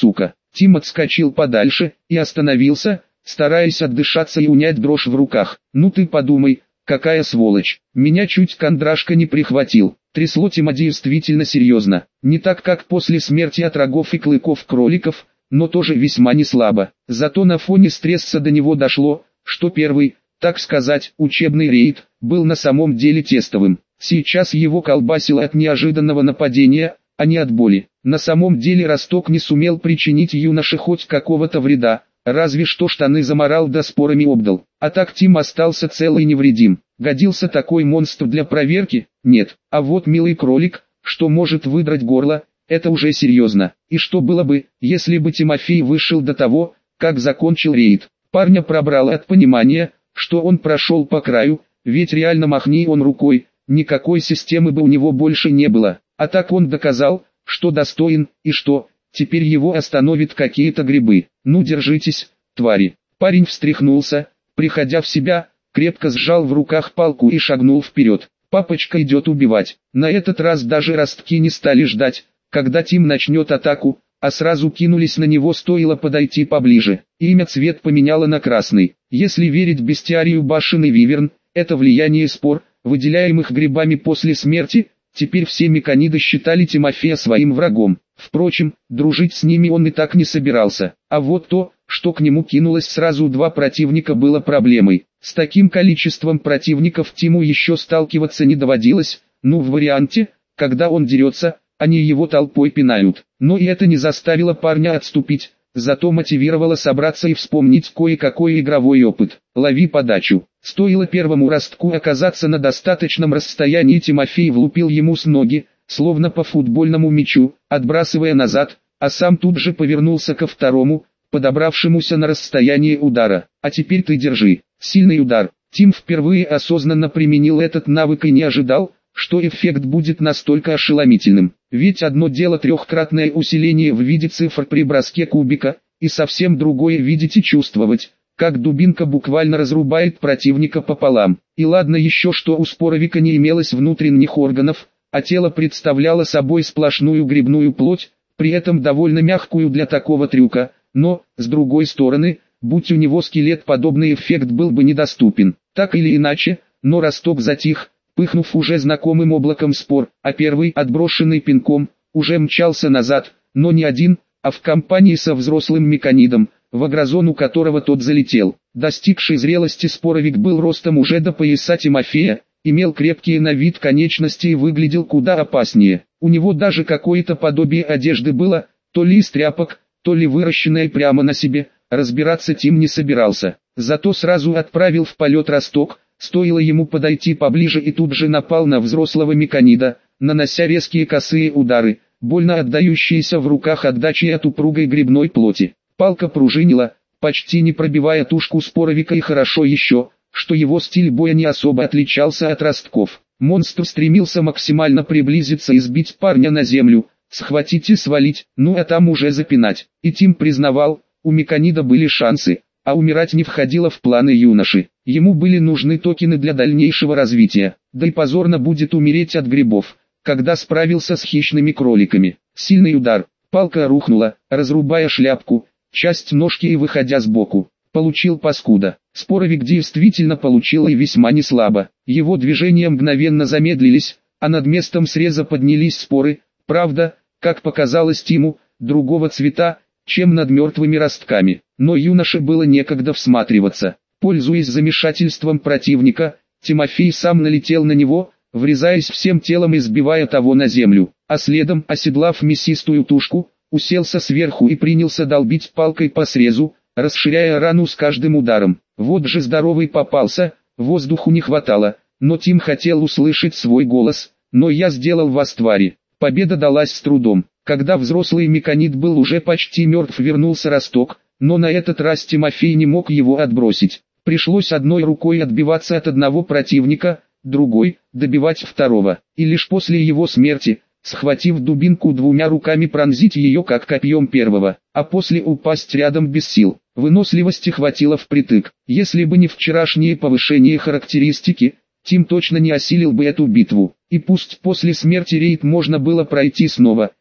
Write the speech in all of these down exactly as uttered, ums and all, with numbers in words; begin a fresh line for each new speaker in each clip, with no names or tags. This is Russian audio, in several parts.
сука. Тим отскочил подальше и остановился, стараясь отдышаться и унять дрожь в руках. Ну ты подумай, какая сволочь. Меня чуть Кондрашка не прихватил. Трясло Тима действительно серьезно. Не так как после смерти от рогов и клыков кроликов, но тоже весьма не слабо. Зато на фоне стресса до него дошло, что первый, так сказать, учебный рейд, был на самом деле тестовым. Сейчас его колбасило от неожиданного нападения, а не от боли. На самом деле Росток не сумел причинить юноше хоть какого-то вреда, разве что штаны заморал да спорами обдал. А так Тим остался цел и невредим. Годился такой монстр для проверки? Нет. А вот милый кролик, что может выдрать горло, это уже серьезно. И что было бы, если бы Тимофей вышел до того, как закончил рейд? Парня пробрало от понимания, что он прошел по краю, ведь реально махни он рукой, никакой системы бы у него больше не было. А так он доказал, что достоин, и что, теперь его остановят какие-то грибы. Ну держитесь, твари. Парень встряхнулся, приходя в себя, крепко сжал в руках палку и шагнул вперед. Папочка идет убивать. На этот раз даже ростки не стали ждать, когда Тим начнет атаку, а сразу кинулись на него, стоило подойти поближе. Имя цвет поменяло на красный. Если верить бестиарию Башенный Виверн, это влияние спор, выделяемых грибами после смерти. Теперь все меканиды считали Тимофея своим врагом. Впрочем, дружить с ними он и так не собирался. А вот то, что к нему кинулось сразу два противника, было проблемой. С таким количеством противников Тиму еще сталкиваться не доводилось, ну в варианте, когда он дерется, они его толпой пинают. Но и это не заставило парня отступить, зато мотивировало собраться и вспомнить кое-какой игровой опыт. Лови подачу. Стоило первому ростку оказаться на достаточном расстоянии, Тимофей влупил ему с ноги, словно по футбольному мячу, отбрасывая назад, а сам тут же повернулся ко второму, подобравшемуся на расстояние удара. А теперь ты держи. Сильный удар. Тим впервые осознанно применил этот навык и не ожидал, что эффект будет настолько ошеломительным. Ведь одно дело трехкратное усиление в виде цифр при броске кубика, и совсем другое видеть и чувствовать, как дубинка буквально разрубает противника пополам. И ладно еще, что у споровика не имелось внутренних органов, а тело представляло собой сплошную грибную плоть, при этом довольно мягкую для такого трюка, но, с другой стороны, будь у него скелет, подобный эффект был бы недоступен. Так или иначе, но Росток затих, пыхнув уже знакомым облаком спор, а первый, отброшенный пинком, уже мчался назад, но не один, а в компании со взрослым меканидом, в агрозону которого тот залетел. Достигший зрелости споровик был ростом уже до пояса Тимофея, имел крепкие на вид конечности и выглядел куда опаснее. У него даже какое-то подобие одежды было, то ли из тряпок, то ли выращенное прямо на себе. Разбираться Тим не собирался, зато сразу отправил в полет Росток. Стоило ему подойти поближе, и тут же напал на взрослого меканида, нанося резкие косые удары, больно отдающиеся в руках отдачей от упругой грибной плоти. Палка пружинила, почти не пробивая тушку споровика, и хорошо еще, что его стиль боя не особо отличался от Ростков. Монстр стремился максимально приблизиться и сбить парня на землю, схватить и свалить, ну а там уже запинать. И Тим признавал, у меканида были шансы, а умирать не входило в планы юноши. Ему были нужны токены для дальнейшего развития, да и позорно будет умереть от грибов, когда справился с хищными кроликами. Сильный удар, палка рухнула, разрубая шляпку, часть ножки и выходя сбоку. Получил паскуда. Споровик действительно получил и весьма неслабо. Его движения мгновенно замедлились, а над местом среза поднялись споры, правда, как показалось Тиму, другого цвета, чем над мертвыми ростками. Но юноше было некогда всматриваться. Пользуясь замешательством противника, Тимофей сам налетел на него, врезаясь всем телом и сбивая того на землю, а следом, оседлав мясистую тушку, уселся сверху и принялся долбить палкой по срезу, расширяя рану с каждым ударом. Вот же здоровый попался, воздуху не хватало, но Тим хотел услышать свой голос, но я сделал вас, твари. Победа далась с трудом. Когда взрослый меканид был уже почти мертв, вернулся Росток, но на этот раз Тимофей не мог его отбросить. Пришлось одной рукой отбиваться от одного противника, другой – добивать второго, и лишь после его смерти, схватив дубинку двумя руками, пронзить ее как копьем первого, а после упасть рядом без сил. Выносливости хватило впритык. Если бы не вчерашнее повышение характеристики, Тим точно не осилил бы эту битву. И пусть после смерти рейд можно было пройти снова,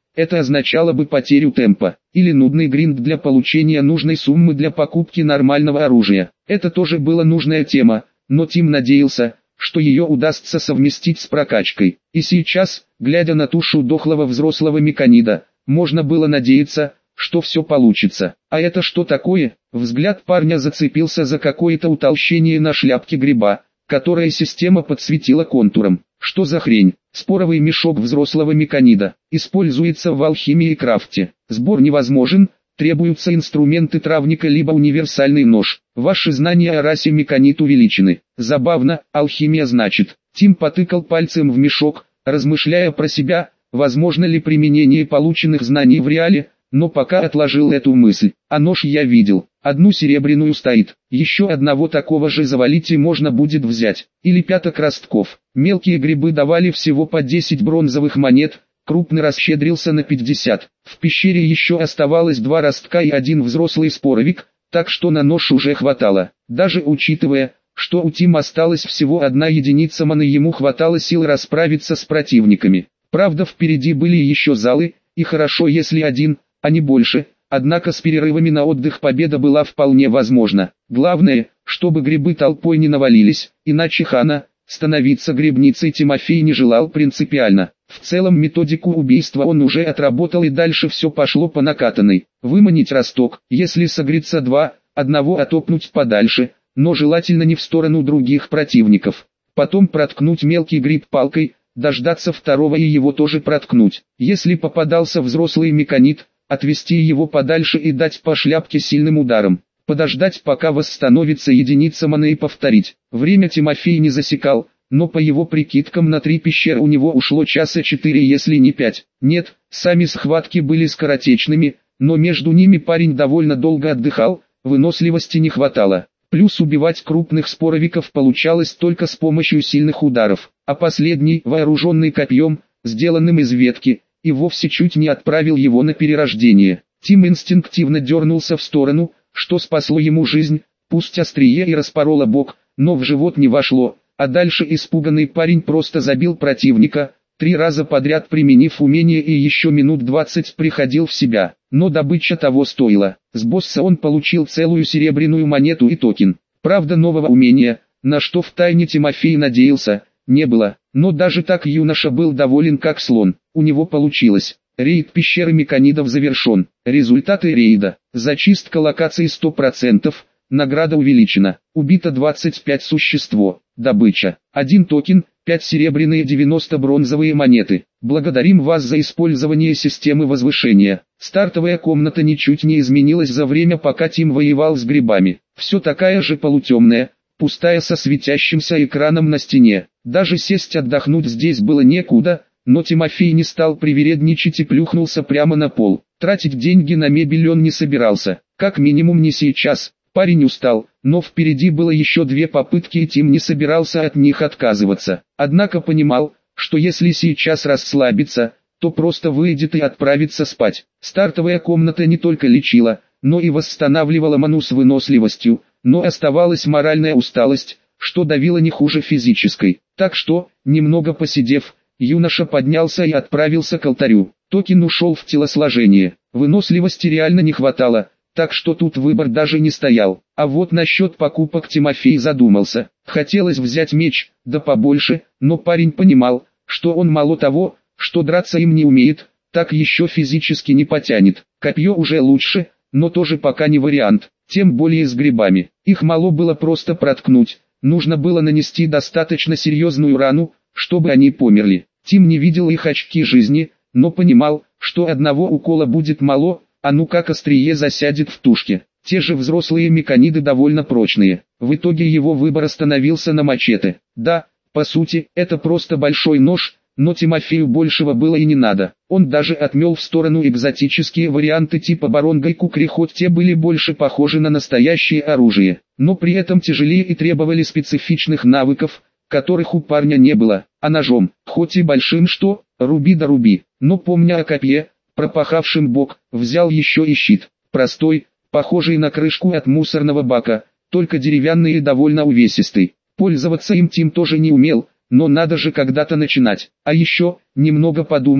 Это означало бы потерю темпа, или нудный гринд для получения нужной суммы для покупки нормального оружия. Это тоже была нужная тема, но Тим надеялся, что ее удастся совместить с прокачкой. И сейчас, глядя на тушу дохлого взрослого меканида, можно было надеяться, что все получится. А это что такое? Взгляд парня зацепился за какое-то утолщение на шляпке гриба, которое система подсветила контуром. Что за хрень? Споровый мешок взрослого меканида. Используется в алхимии и крафте. Сбор невозможен, требуются инструменты травника либо универсальный нож. Ваши знания о расе меканид увеличены. Забавно, алхимия значит. Тим потыкал пальцем в мешок, размышляя про себя, возможно ли применение полученных знаний в реале, но пока отложил эту мысль. А нож я видел. Одну серебряную стоит. Еще одного такого же завалить и можно будет взять. Или пяток ростков. Мелкие грибы давали всего по десять бронзовых монет, крупный расщедрился на пятьдесят. В пещере еще оставалось два ростка и один взрослый споровик, так что на нож уже хватало. Даже учитывая, что у Тима осталась всего одна единица маны, ему хватало сил расправиться с противниками. Правда, впереди были еще залы, и хорошо если один, а не больше, однако с перерывами на отдых победа была вполне возможна. Главное, чтобы грибы толпой не навалились, иначе хана, становиться грибницей Тимофей не желал принципиально. В целом методику убийства он уже отработал и дальше все пошло по накатанной. Выманить росток, если согреться два, одного отопнуть подальше, но желательно не в сторону других противников. Потом проткнуть мелкий гриб палкой, дождаться второго и его тоже проткнуть. Если попадался взрослый меканид, отвести его подальше и дать по шляпке сильным ударом. Подождать, пока восстановится единица маны, и повторить. Время Тимофей не засекал, но по его прикидкам на три пещеры у него ушло часа четыре, если не пять. Нет, сами схватки были скоротечными, но между ними парень довольно долго отдыхал, выносливости не хватало. Плюс убивать крупных споровиков получалось только с помощью сильных ударов, а последний, вооруженный копьем, сделанным из ветки, и вовсе чуть не отправил его на перерождение. Тим инстинктивно дернулся в сторону, что спасло ему жизнь, пусть острие и распороло бок, но в живот не вошло, а дальше испуганный парень просто забил противника, три раза подряд применив умение, и еще минут двадцать приходил в себя. Но добыча того стоила. С босса он получил целую серебряную монету и токен. Правда, нового умения, на что втайне Тимофей надеялся, не было. Но даже так юноша был доволен как слон. У него получилось. Рейд пещеры меканидов завершен. Результаты рейда. Зачистка локации сто процентов. Награда увеличена. Убито двадцать пять существо. Добыча. один токен, пять серебряные, девяносто бронзовые монеты. Благодарим вас за использование системы возвышения. Стартовая комната ничуть не изменилась за время, пока Тим воевал с грибами. Все такая же полутемная, пустая, со светящимся экраном на стене. Даже сесть отдохнуть здесь было некуда, но Тимофей не стал привередничать и плюхнулся прямо на пол. Тратить деньги на мебель он не собирался, как минимум не сейчас. Парень устал, но впереди было еще две попытки, и Тим не собирался от них отказываться. Однако понимал, что если сейчас расслабиться, то просто выйдет и отправится спать. Стартовая комната не только лечила, но и восстанавливала ману с выносливостью, но оставалась моральная усталость, что давило не хуже физической. Так что, немного посидев, юноша поднялся и отправился к алтарю. Токен ушел в телосложение. Выносливости реально не хватало, так что тут выбор даже не стоял. А вот насчет покупок Тимофей задумался. Хотелось взять меч, да побольше, но парень понимал, что он мало того, что драться им не умеет, так еще физически не потянет. Копье уже лучше, но тоже пока не вариант, тем более с грибами. Их мало было просто проткнуть, нужно было нанести достаточно серьезную рану, чтобы они померли. Тим не видел их очки жизни, но понимал, что одного укола будет мало, а ну как острие засядет в тушке. Те же взрослые меканиды довольно прочные. В итоге его выбор остановился на мачете. Да, по сути, это просто большой нож, но Тимофею большего было и не надо. Он даже отмел в сторону экзотические варианты типа барон Гайкукри, хоть те были больше похожи на настоящее оружие, но при этом тяжелее и требовали специфичных навыков, которых у парня не было. А ножом, хоть и большим, что, руби да руби, но помня о копье, пропахавшим бок, взял еще и щит. Простой, похожий на крышку от мусорного бака, только деревянный и довольно увесистый. Пользоваться им Тим тоже не умел, но надо же когда-то начинать. А еще, немного подумав,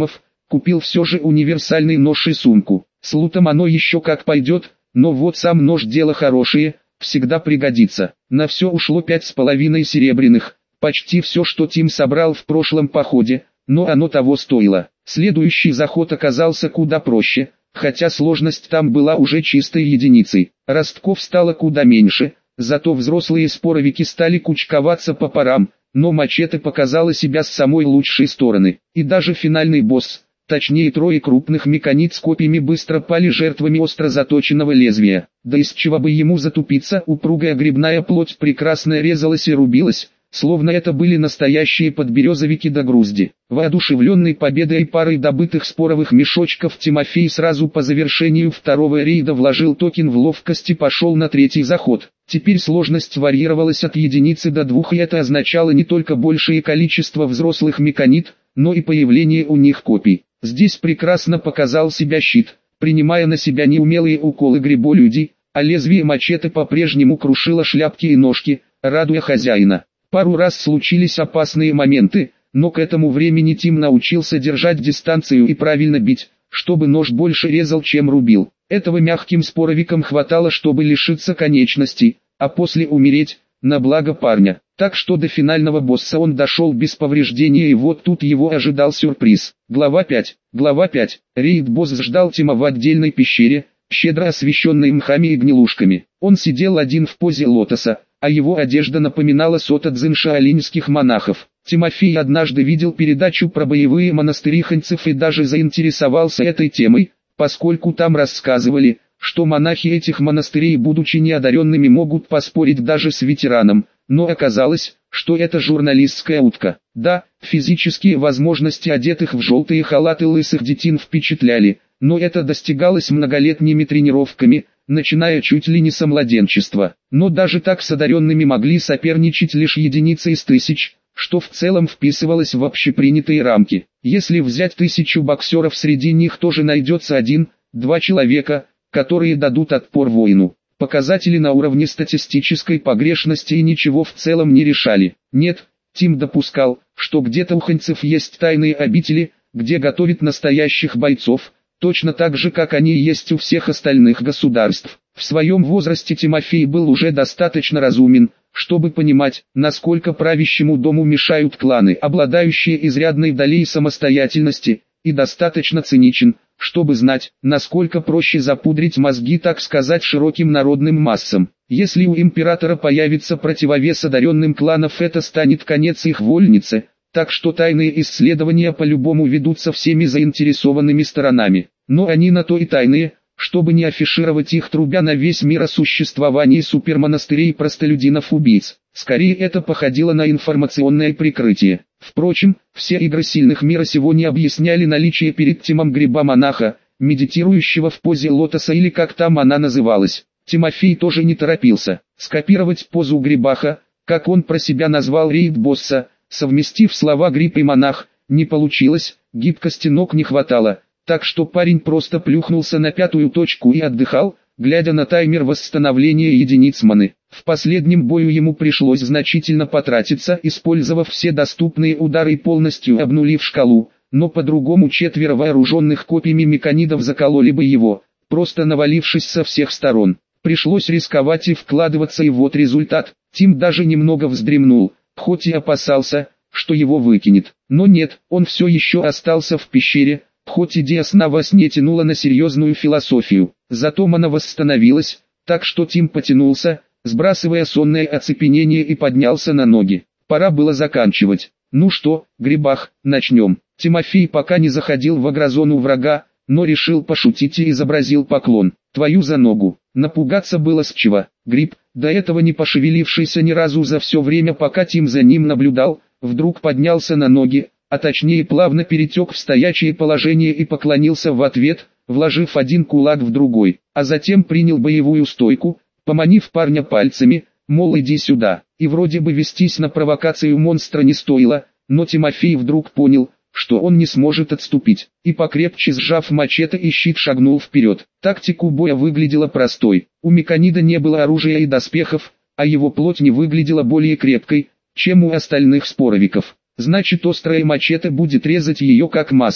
купил все же универсальный нож и сумку. С лутом оно еще как пойдет, но вот сам нож дело хорошее, всегда пригодится. На все ушло пять с половиной серебряных, почти все, что Тим собрал в прошлом походе, но оно того стоило. Следующий заход оказался куда проще, хотя сложность там была уже чистой единицей. Ростков стало куда меньше, зато взрослые споровики стали кучковаться по парам, но мачете показала себя с самой лучшей стороны. И даже финальный босс, точнее трое крупных меканит с копьями, быстро пали жертвами остро заточенного лезвия. Да из чего бы ему затупиться, упругая грибная плоть прекрасно резалась и рубилась, словно это были настоящие подберезовики до грузди. Воодушевленный победой и парой добытых споровых мешочков, Тимофей сразу по завершению второго рейда вложил токен в ловкость и пошел на третий заход. Теперь сложность варьировалась от единицы до двух, и это означало не только большее количество взрослых меканит, но и появление у них копий. Здесь прекрасно показал себя щит, принимая на себя неумелые уколы гриболюдей, а лезвие мачете по-прежнему крушило шляпки и ножки, радуя хозяина. Пару раз случились опасные моменты, но к этому времени Тим научился держать дистанцию и правильно бить, чтобы нож больше резал, чем рубил. Этого мягким споровикам хватало, чтобы лишиться конечностей, а после умереть, на благо парня. Так что до финального босса он дошел без повреждения, и вот тут его ожидал сюрприз. Глава пять. Глава пять. Рейд-босс ждал Тима в отдельной пещере, щедро освещенной мхами и гнилушками. Он сидел один в позе лотоса, а его одежда напоминала сота дзен-шаолиньских монахов. Тимофей однажды видел передачу про боевые монастыри ханьцев и даже заинтересовался этой темой, поскольку там рассказывали, что монахи этих монастырей, будучи неодаренными, могут поспорить даже с ветераном, но оказалось, что это журналистская утка. Да, физические возможности одетых в желтые халаты лысых детин впечатляли, но это достигалось многолетними тренировками, начиная чуть ли не со младенчества. Но даже так с одаренными могли соперничать лишь единицы из тысяч, что в целом вписывалось в общепринятые рамки. Если взять тысячу боксеров, среди них тоже найдется один-два человека, которые дадут отпор воину. Показатели на уровне статистической погрешности и ничего в целом не решали. Нет, Тим допускал, что где-то у ханьцев есть тайные обители, где готовят настоящих бойцов, точно так же, как они есть у всех остальных государств. В своем возрасте Тимофей был уже достаточно разумен, чтобы понимать, насколько правящему дому мешают кланы, обладающие изрядной долей самостоятельности, и достаточно циничен, чтобы знать, насколько проще запудрить мозги, так сказать, широким народным массам. Если у императора появится противовес одаренным кланов, это станет конец их вольнице, так что тайные исследования по-любому ведутся всеми заинтересованными сторонами. Но они на то и тайные, чтобы не афишировать их, трубя на весь мир о существовании супермонастырей простолюдинов-убийц. Скорее это походило на информационное прикрытие. Впрочем, все игры сильных мира сего не объясняли наличие перед Тимом гриба-монаха, медитирующего в позе лотоса или как там она называлась. Тимофей тоже не торопился. Скопировать позу грибаха, как он про себя назвал рейд-босса, совместив слова гриб и монах, не получилось, гибкости ног не хватало, так что парень просто плюхнулся на пятую точку и отдыхал, глядя на таймер восстановления единиц маны. В последнем бою ему пришлось значительно потратиться, использовав все доступные удары и полностью обнулив шкалу, но по-другому четверо вооруженных копьями меканидов закололи бы его, просто навалившись со всех сторон. Пришлось рисковать и вкладываться, и вот результат. Тим даже немного вздремнул, хоть и опасался, что его выкинет. Но нет, он все еще остался в пещере, хоть идея сна во сне тянула на серьезную философию. Зато мана восстановилась, так что Тим потянулся, сбрасывая сонное оцепенение, и поднялся на ноги. Пора было заканчивать. Ну что, грибах, начнем. Тимофей пока не заходил в агрозону врага, но решил пошутить и изобразил поклон. Твою за ногу. Напугаться было с чего. Гриб, до этого не пошевелившийся ни разу за все время, пока Тим за ним наблюдал, вдруг поднялся на ноги, а точнее плавно перетек в стоячее положение и поклонился в ответ, вложив один кулак в другой, а затем принял боевую стойку, поманив парня пальцами, мол, иди сюда. И вроде бы вестись на провокацию монстра не стоило, но Тимофей вдруг понял, что он не сможет отступить, и покрепче сжав мачете и щит шагнул вперед. Тактика боя выглядела простой. У меканида не было оружия и доспехов, а его плоть не выглядела более крепкой, чем у остальных споровиков. Значит, острое мачете будет резать ее как масло.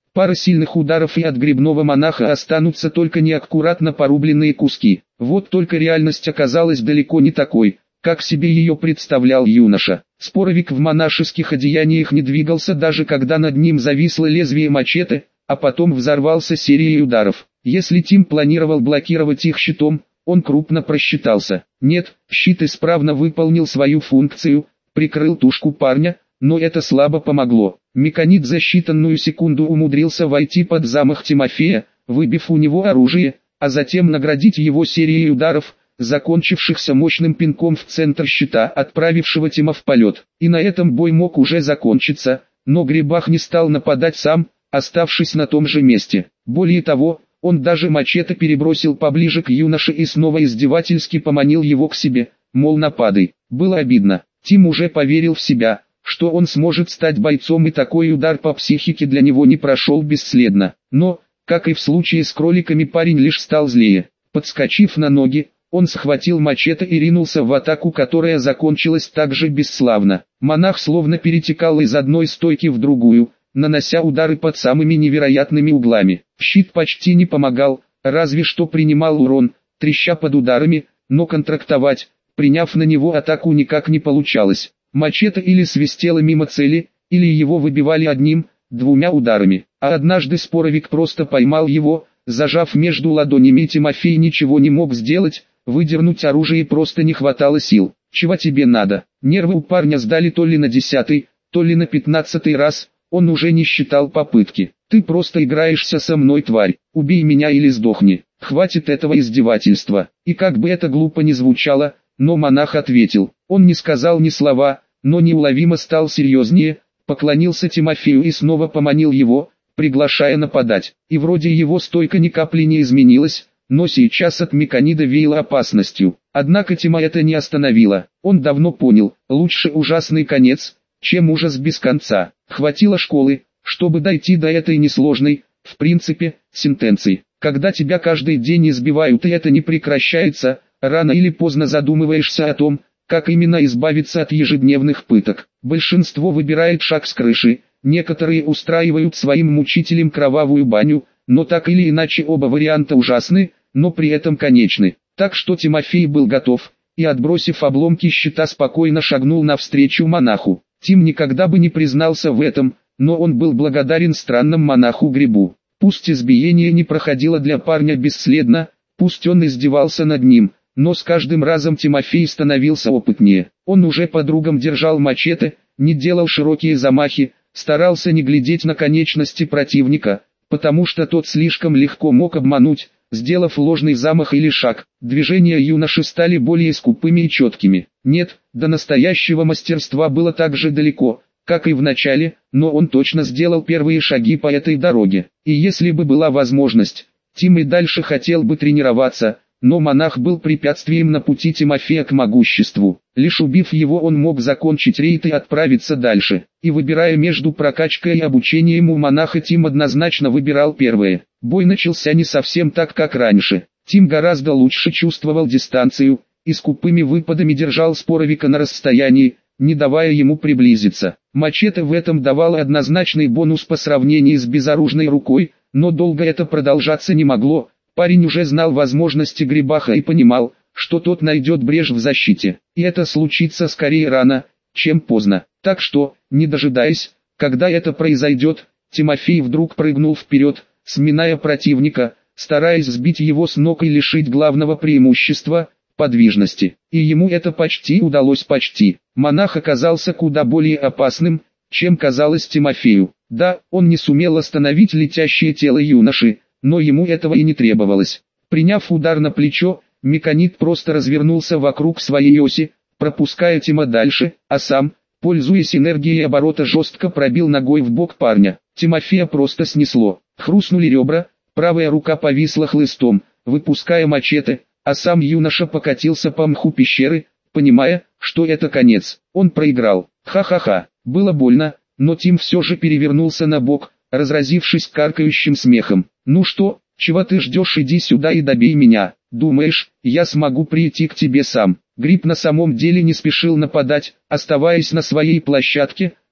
Пара сильных ударов и от грибного монаха останутся только неаккуратно порубленные куски. Вот только реальность оказалась далеко не такой, как себе ее представлял юноша. Споровик в монашеских одеяниях не двигался даже когда над ним зависло лезвие мачете, а потом взорвался серией ударов. Если Тим планировал блокировать их щитом, он крупно просчитался. Нет, щит исправно выполнил свою функцию, прикрыл тушку парня, но это слабо помогло. Меканит за считанную секунду умудрился войти под замах Тимофея, выбив у него оружие, а затем наградить его серией ударов, закончившихся мощным пинком в центр щита, отправившего Тима в полет. И на этом бой мог уже закончиться, но Грибах не стал нападать сам, оставшись на том же месте. Более того, он даже мачете перебросил поближе к юноше и снова издевательски поманил его к себе, мол, нападай. Было обидно. Тим уже поверил в себя, что он сможет стать бойцом, и такой удар по психике для него не прошел бесследно. Но, как и в случае с кроликами, парень лишь стал злее. Подскочив на ноги, он схватил мачете и ринулся в атаку, которая закончилась так же бесславно. Монах словно перетекал из одной стойки в другую, нанося удары под самыми невероятными углами. Щит почти не помогал, разве что принимал урон, треща под ударами, но контрактовать, приняв на него атаку, никак не получалось. Мачете или свистело мимо цели, или его выбивали одним, двумя ударами. А однажды Споровик просто поймал его, зажав между ладонями, и Тимофей ничего не мог сделать, выдернуть оружие просто не хватало сил. «Чего тебе надо?» Нервы у парня сдали то ли на десятый, то ли на пятнадцатый раз. Он уже не считал попытки. «Ты просто играешься со мной, тварь. Убей меня или сдохни. Хватит этого издевательства». И как бы это глупо ни звучало, но монах ответил. Он не сказал ни слова, но неуловимо стал серьезнее, поклонился Тимофею и снова поманил его, приглашая нападать. И вроде его стойка ни капли не изменилась, но сейчас от Меканида веяло опасностью. Однако Тима это не остановило. Он давно понял, лучше ужасный конец, чем ужас без конца. Хватило школы, чтобы дойти до этой несложной, в принципе, сентенции. Когда тебя каждый день избивают и это не прекращается, рано или поздно задумываешься о том, как именно избавиться от ежедневных пыток. Большинство выбирает шаг с крыши, некоторые устраивают своим мучителям кровавую баню, но так или иначе оба варианта ужасны, но при этом конечны. Так что Тимофей был готов, и, отбросив обломки щита, спокойно шагнул навстречу монаху. Тим никогда бы не признался в этом, но он был благодарен странному монаху-грибу. Пусть избиение не проходило для парня бесследно, пусть он издевался над ним, но с каждым разом Тимофей становился опытнее. Он уже подругам держал мачете, не делал широкие замахи, старался не глядеть на конечности противника, потому что тот слишком легко мог обмануть, сделав ложный замах или шаг. Движения юноши стали более скупыми и четкими. Нет, до настоящего мастерства было так же далеко, как и в начале, но он точно сделал первые шаги по этой дороге. И если бы была возможность, Тим и дальше хотел бы тренироваться, но монах был препятствием на пути Тимофея к могуществу. Лишь убив его, он мог закончить рейд и отправиться дальше. И выбирая между прокачкой и обучением у монаха, Тим однозначно выбирал первое. Бой начался не совсем так, как раньше. Тим гораздо лучше чувствовал дистанцию, и скупыми выпадами держал Споровика на расстоянии, не давая ему приблизиться. Мачете в этом давало однозначный бонус по сравнению с безоружной рукой, но долго это продолжаться не могло. Парень уже знал возможности Грибаха и понимал, что тот найдет брешь в защите. И это случится скорее рано, чем поздно. Так что, не дожидаясь, когда это произойдет, Тимофей вдруг прыгнул вперед, сминая противника, стараясь сбить его с ног и лишить главного преимущества – подвижности. И ему это почти удалось почти. Монах оказался куда более опасным, чем казалось Тимофею. Да, он не сумел остановить летящее тело юноши, но ему этого и не требовалось. Приняв удар на плечо, Меканит просто развернулся вокруг своей оси, пропуская Тима дальше, а сам, пользуясь энергией оборота, жестко пробил ногой в бок парня. Тимофея просто снесло. Хрустнули ребра, правая рука повисла хлыстом, выпуская мачете, а сам юноша покатился по мху пещеры, понимая, что это конец. Он проиграл. Ха-ха-ха. Было больно, но Тим все же перевернулся на бок, разразившись каркающим смехом. «Ну что, чего ты ждешь, иди сюда и добей меня. Думаешь, я смогу прийти к тебе сам?» Гриб на самом деле не спешил нападать, оставаясь на своей площадке,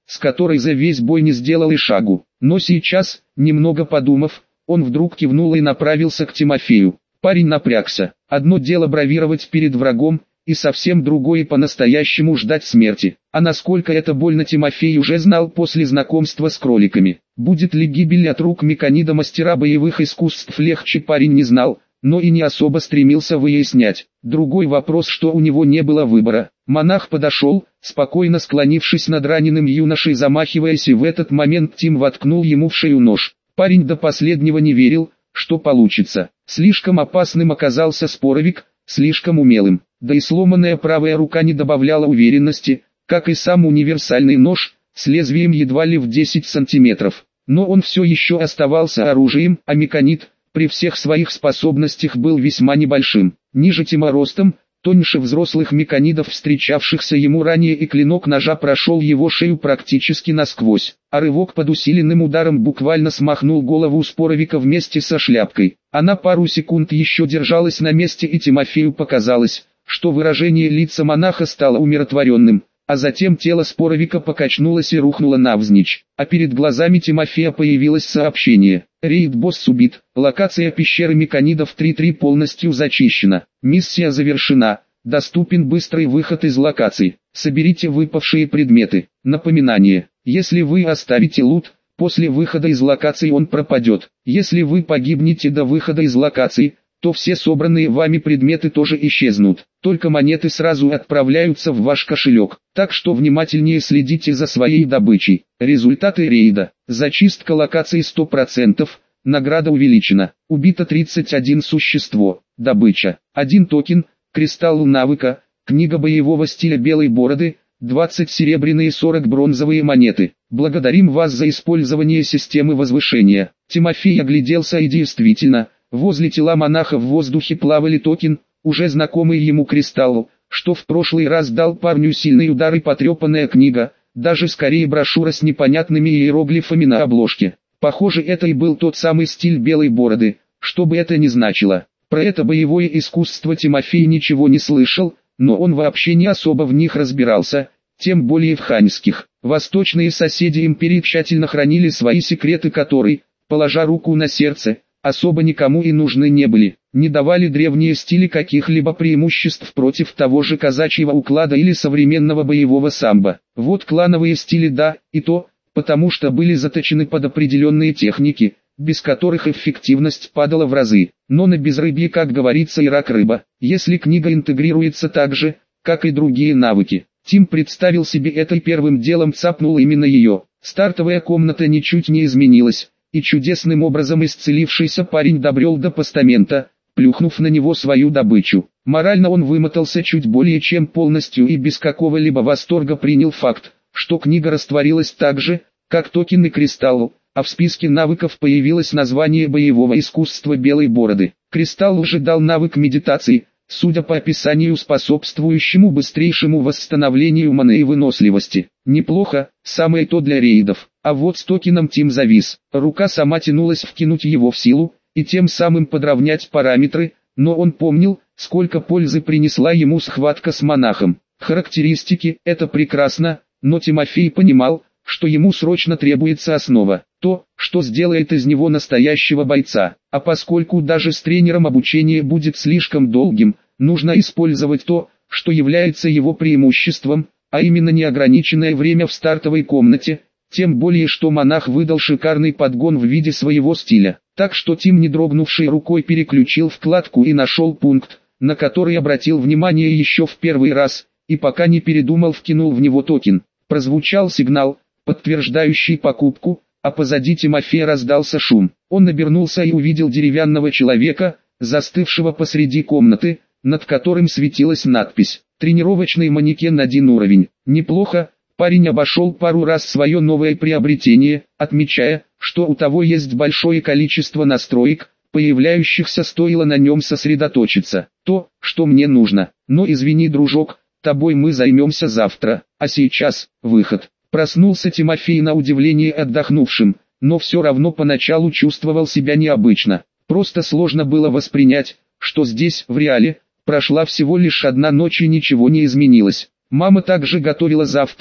с которой за весь бой не сделал и шагу. Но сейчас, немного подумав, он вдруг кивнул и направился к Тимофею. Парень напрягся. Одно дело бравировать перед врагом, и совсем другое по-настоящему ждать смерти. А насколько это больно, Тимофей уже знал после знакомства с кроликами. Будет ли гибель от рук Миконида, мастера боевых искусств, легче, парень не знал, но и не особо стремился выяснять. Другой вопрос, что у него не было выбора. Монах подошел, спокойно склонившись над раненым юношей, замахиваясь, и в этот момент Тим воткнул ему в шею нож. Парень до последнего не верил, что получится. Слишком опасным оказался споровик, слишком умелым. Да и сломанная правая рука не добавляла уверенности, как и сам универсальный нож, с лезвием едва ли в десять сантиметров. Но он все еще оставался оружием, а Миконид, при всех своих способностях, был весьма небольшим. Ниже Тима ростом, тоньше взрослых миконидов, встречавшихся ему ранее, и клинок ножа прошел его шею практически насквозь, а рывок под усиленным ударом буквально смахнул голову споровика вместе со шляпкой. Она пару секунд еще держалась на месте, и Тимофею показалось, что выражение лица монаха стало умиротворенным, а затем тело споровика покачнулось и рухнуло навзничь, а перед глазами Тимофея появилось сообщение: «Рейд-босс убит, локация пещеры Миконидов три три полностью зачищена, миссия завершена, доступен быстрый выход из локации, соберите выпавшие предметы». Напоминание: если вы оставите лут, после выхода из локации он пропадет. Если вы погибнете до выхода из локации, то все собранные вами предметы тоже исчезнут. Только монеты сразу отправляются в ваш кошелек. Так что внимательнее следите за своей добычей. Результаты рейда. Зачистка локации сто процентов. Награда увеличена. Убито тридцать один существо. Добыча: один токен, кристалл навыка, книга боевого стиля белой бороды, двадцать серебряные, сорок бронзовые монеты. Благодарим вас за использование системы возвышения. Тимофей огляделся, и действительно, возле тела монаха в воздухе плавали токен, уже знакомый ему кристалл, что в прошлый раз дал парню сильный удар, и потрепанная книга, даже скорее брошюра с непонятными иероглифами на обложке. Похоже, это и был тот самый стиль белой бороды, что бы это ни значило. Про это боевое искусство Тимофей ничего не слышал, но он вообще не особо в них разбирался, тем более в ханьских. Восточные соседи империи тщательно хранили свои секреты, которые, положа руку на сердце, особо никому и нужны не были. Не давали древние стили каких-либо преимуществ против того же казачьего уклада или современного боевого самбо. Вот клановые стили да, и то, потому что были заточены под определенные техники, без которых эффективность падала в разы. Но на безрыбье, как говорится, и рак рыба. Если книга интегрируется так же, как и другие навыки. Тим представил себе это и первым делом цапнул именно ее. Стартовая комната ничуть не изменилась, и чудесным образом исцелившийся парень добрел до постамента, плюхнув на него свою добычу. Морально он вымотался чуть более чем полностью и без какого-либо восторга принял факт, что книга растворилась так же, как токен и кристалл, а в списке навыков появилось название боевого искусства белой бороды. Кристалл уже дал навык медитации, судя по описанию, способствующему быстрейшему восстановлению маны и выносливости. Неплохо, самое то для рейдов. А вот с токеном Тим завис. Рука сама тянулась вкинуть его в силу, и тем самым подровнять параметры, но он помнил, сколько пользы принесла ему схватка с монахом. Характеристики — это прекрасно, но Тимофей понимал, что ему срочно требуется основа, то, что сделает из него настоящего бойца. А поскольку даже с тренером обучение будет слишком долгим, нужно использовать то, что является его преимуществом, а именно неограниченное время в стартовой комнате, тем более что монах выдал шикарный подгон в виде своего стиля. Так что Тим, не дрогнувшей рукой, переключил вкладку и нашел пункт, на который обратил внимание еще в первый раз, и пока не передумал, вкинул в него токен. Прозвучал сигнал, подтверждающий покупку, а позади Тимофея раздался шум. Он обернулся и увидел деревянного человека, застывшего посреди комнаты, над которым светилась надпись «Тренировочный манекен один уровень». Неплохо, парень обошел пару раз свое новое приобретение, отмечая, что у того есть большое количество настроек, появляющихся, стоило на нем сосредоточиться. То, что мне нужно. Но извини, дружок, тобой мы займемся завтра, а сейчас, выход. Проснулся Тимофей на удивление отдохнувшим, но все равно поначалу чувствовал себя необычно. Просто сложно было воспринять, что здесь, в реале, прошла всего лишь одна ночь и ничего не изменилось. Мама также готовила завтрак,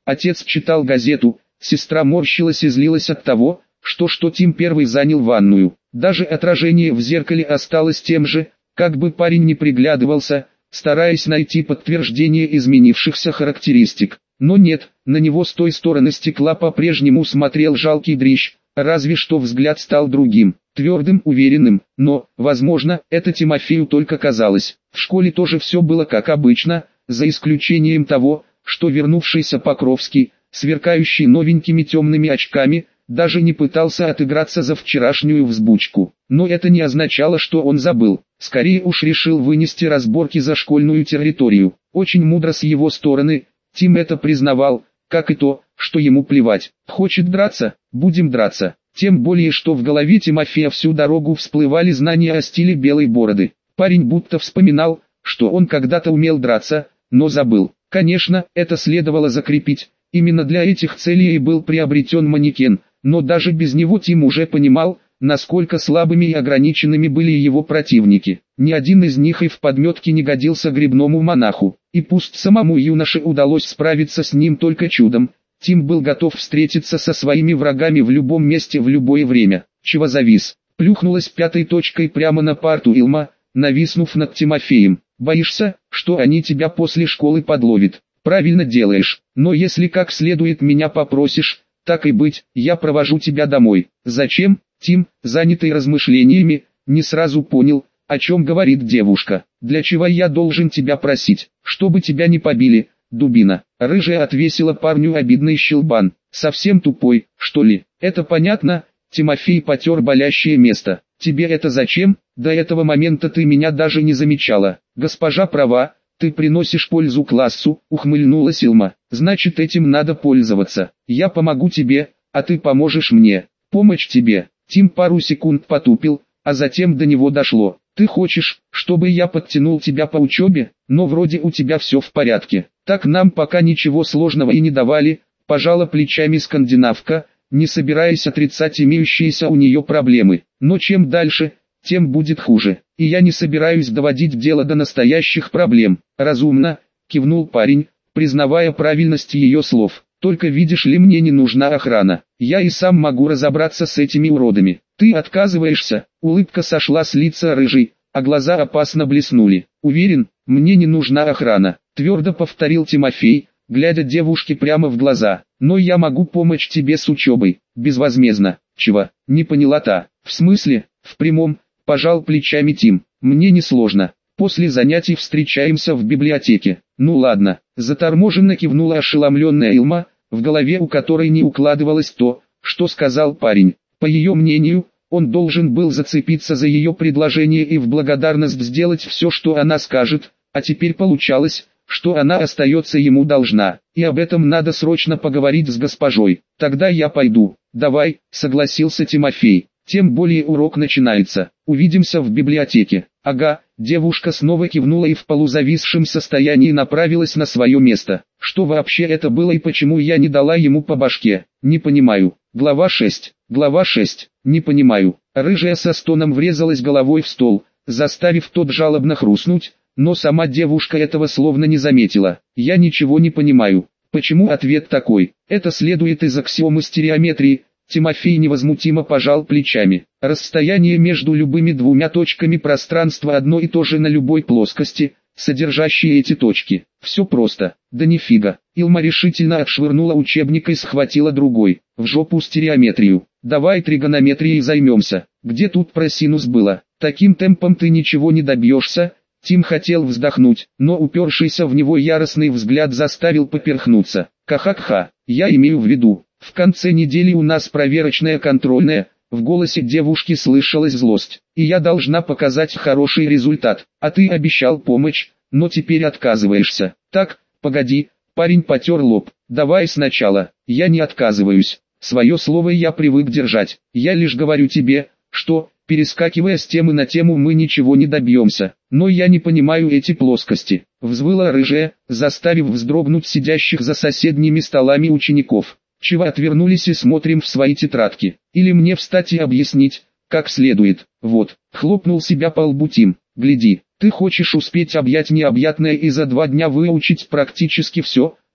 Отец читал газету, сестра морщилась и злилась от того, что что Тим первый занял ванную. Даже отражение в зеркале осталось тем же, как бы парень не приглядывался, стараясь найти подтверждение изменившихся характеристик. Но нет, на него с той стороны стекла по-прежнему смотрел жалкий дрищ, разве что взгляд стал другим, твердым, уверенным, но, возможно, это Тимофею только казалось. В школе тоже все было как обычно, за исключением того, что вернувшийся Покровский, сверкающий новенькими темными очками, даже не пытался отыграться за вчерашнюю взбучку. Но это не означало, что он забыл, скорее уж решил вынести разборки за школьную территорию. Очень мудро с его стороны, Тим это признавал, как и то, что ему плевать. Хочет драться, будем драться. Тем более, что в голове Тимофея всю дорогу всплывали знания о стиле белой бороды. Парень будто вспоминал, что он когда-то умел драться, но забыл. Конечно, это следовало закрепить. Именно для этих целей и был приобретен манекен, но даже без него Тим уже понимал, насколько слабыми и ограниченными были его противники. Ни один из них и в подметке не годился грибному монаху, и пусть самому юноше удалось справиться с ним только чудом, Тим был готов встретиться со своими врагами в любом месте в любое время. Чего завис? Плюхнулась пятой точкой прямо на парту Илма, нависнув над Тимофеем. Боишься, что они тебя после школы подловят? Правильно делаешь, но если как следует меня попросишь, так и быть, я провожу тебя домой. Зачем? Тим, занятый размышлениями, не сразу понял, о чем говорит девушка. Для чего я должен тебя просить? Чтобы тебя не побили, дубина. Рыжая отвесила парню обидный щелбан. Совсем тупой, что ли? Это понятно? Тимофей потер болящее место. Тебе это зачем? До этого момента ты меня даже не замечала. Госпожа права, ты приносишь пользу классу, ухмыльнулась Илма. Значит, этим надо пользоваться. Я помогу тебе, а ты поможешь мне. Помощь тебе. Тим пару секунд потупил, а затем до него дошло. Ты хочешь, чтобы я подтянул тебя по учебе? Но вроде у тебя все в порядке. Так нам пока ничего сложного и не давали, пожала плечами скандинавка, не собираясь отрицать имеющиеся у нее проблемы. Но чем дальше, тем будет хуже. И я не собираюсь доводить дело до настоящих проблем. Разумно, кивнул парень, признавая правильность ее слов. Только видишь ли, мне не нужна охрана. Я и сам могу разобраться с этими уродами. Ты отказываешься? Улыбка сошла с лица рыжей, а глаза опасно блеснули. Уверен, мне не нужна охрана, твердо повторил Тимофей, глядя девушке прямо в глаза. Но я могу помочь тебе с учебой, безвозмездно. Чего? Не поняла та. В смысле? В прямом, пожал плечами Тим. Мне не сложно. После занятий встречаемся в библиотеке. Ну ладно, заторможенно кивнула ошеломленная Илма, в голове у которой не укладывалось то, что сказал парень. По ее мнению, он должен был зацепиться за ее предложение и в благодарность сделать все, что она скажет, а теперь получалось, что она остается ему должна, и об этом надо срочно поговорить с госпожой. Тогда я пойду. Давай, согласился Тимофей. Тем более урок начинается. Увидимся в библиотеке. Ага, девушка снова кивнула и в полузависшем состоянии направилась на свое место. Что вообще это было и почему я не дала ему по башке? Не понимаю. Глава шесть. Глава шесть. Не понимаю. Рыжая со стоном врезалась головой в стол, заставив тот жалобно хрустнуть, но сама девушка этого словно не заметила. Я ничего не понимаю. Почему ответ такой? Это следует из аксиомы стереометрии. Тимофей невозмутимо пожал плечами. Расстояние между любыми двумя точками пространства одно и то же на любой плоскости, содержащей эти точки. Все просто. Да нифига. Илма решительно отшвырнула учебник и схватила другой. В жопу стереометрию. Давай тригонометрией займемся. Где тут про синус было? Таким темпом ты ничего не добьешься. Тим хотел вздохнуть, но упершийся в него яростный взгляд заставил поперхнуться. Ха-ха-ха, я имею в виду. В конце недели у нас проверочная контрольная, в голосе девушки слышалась злость, и я должна показать хороший результат, а ты обещал помощь, но теперь отказываешься. Так, погоди, парень потер лоб, давай сначала, я не отказываюсь, свое слово я привык держать, я лишь говорю тебе, что, перескакивая с темы на тему мы ничего не добьемся, но я не понимаю эти плоскости, взвыла рыжая, заставив вздрогнуть сидящих за соседними столами учеников. Чего отвернулись и смотрим в свои тетрадки? Или мне встать и объяснить, как следует? Вот, хлопнул себя по лбу Тим. Гляди, ты хочешь успеть объять необъятное и за два дня выучить практически все,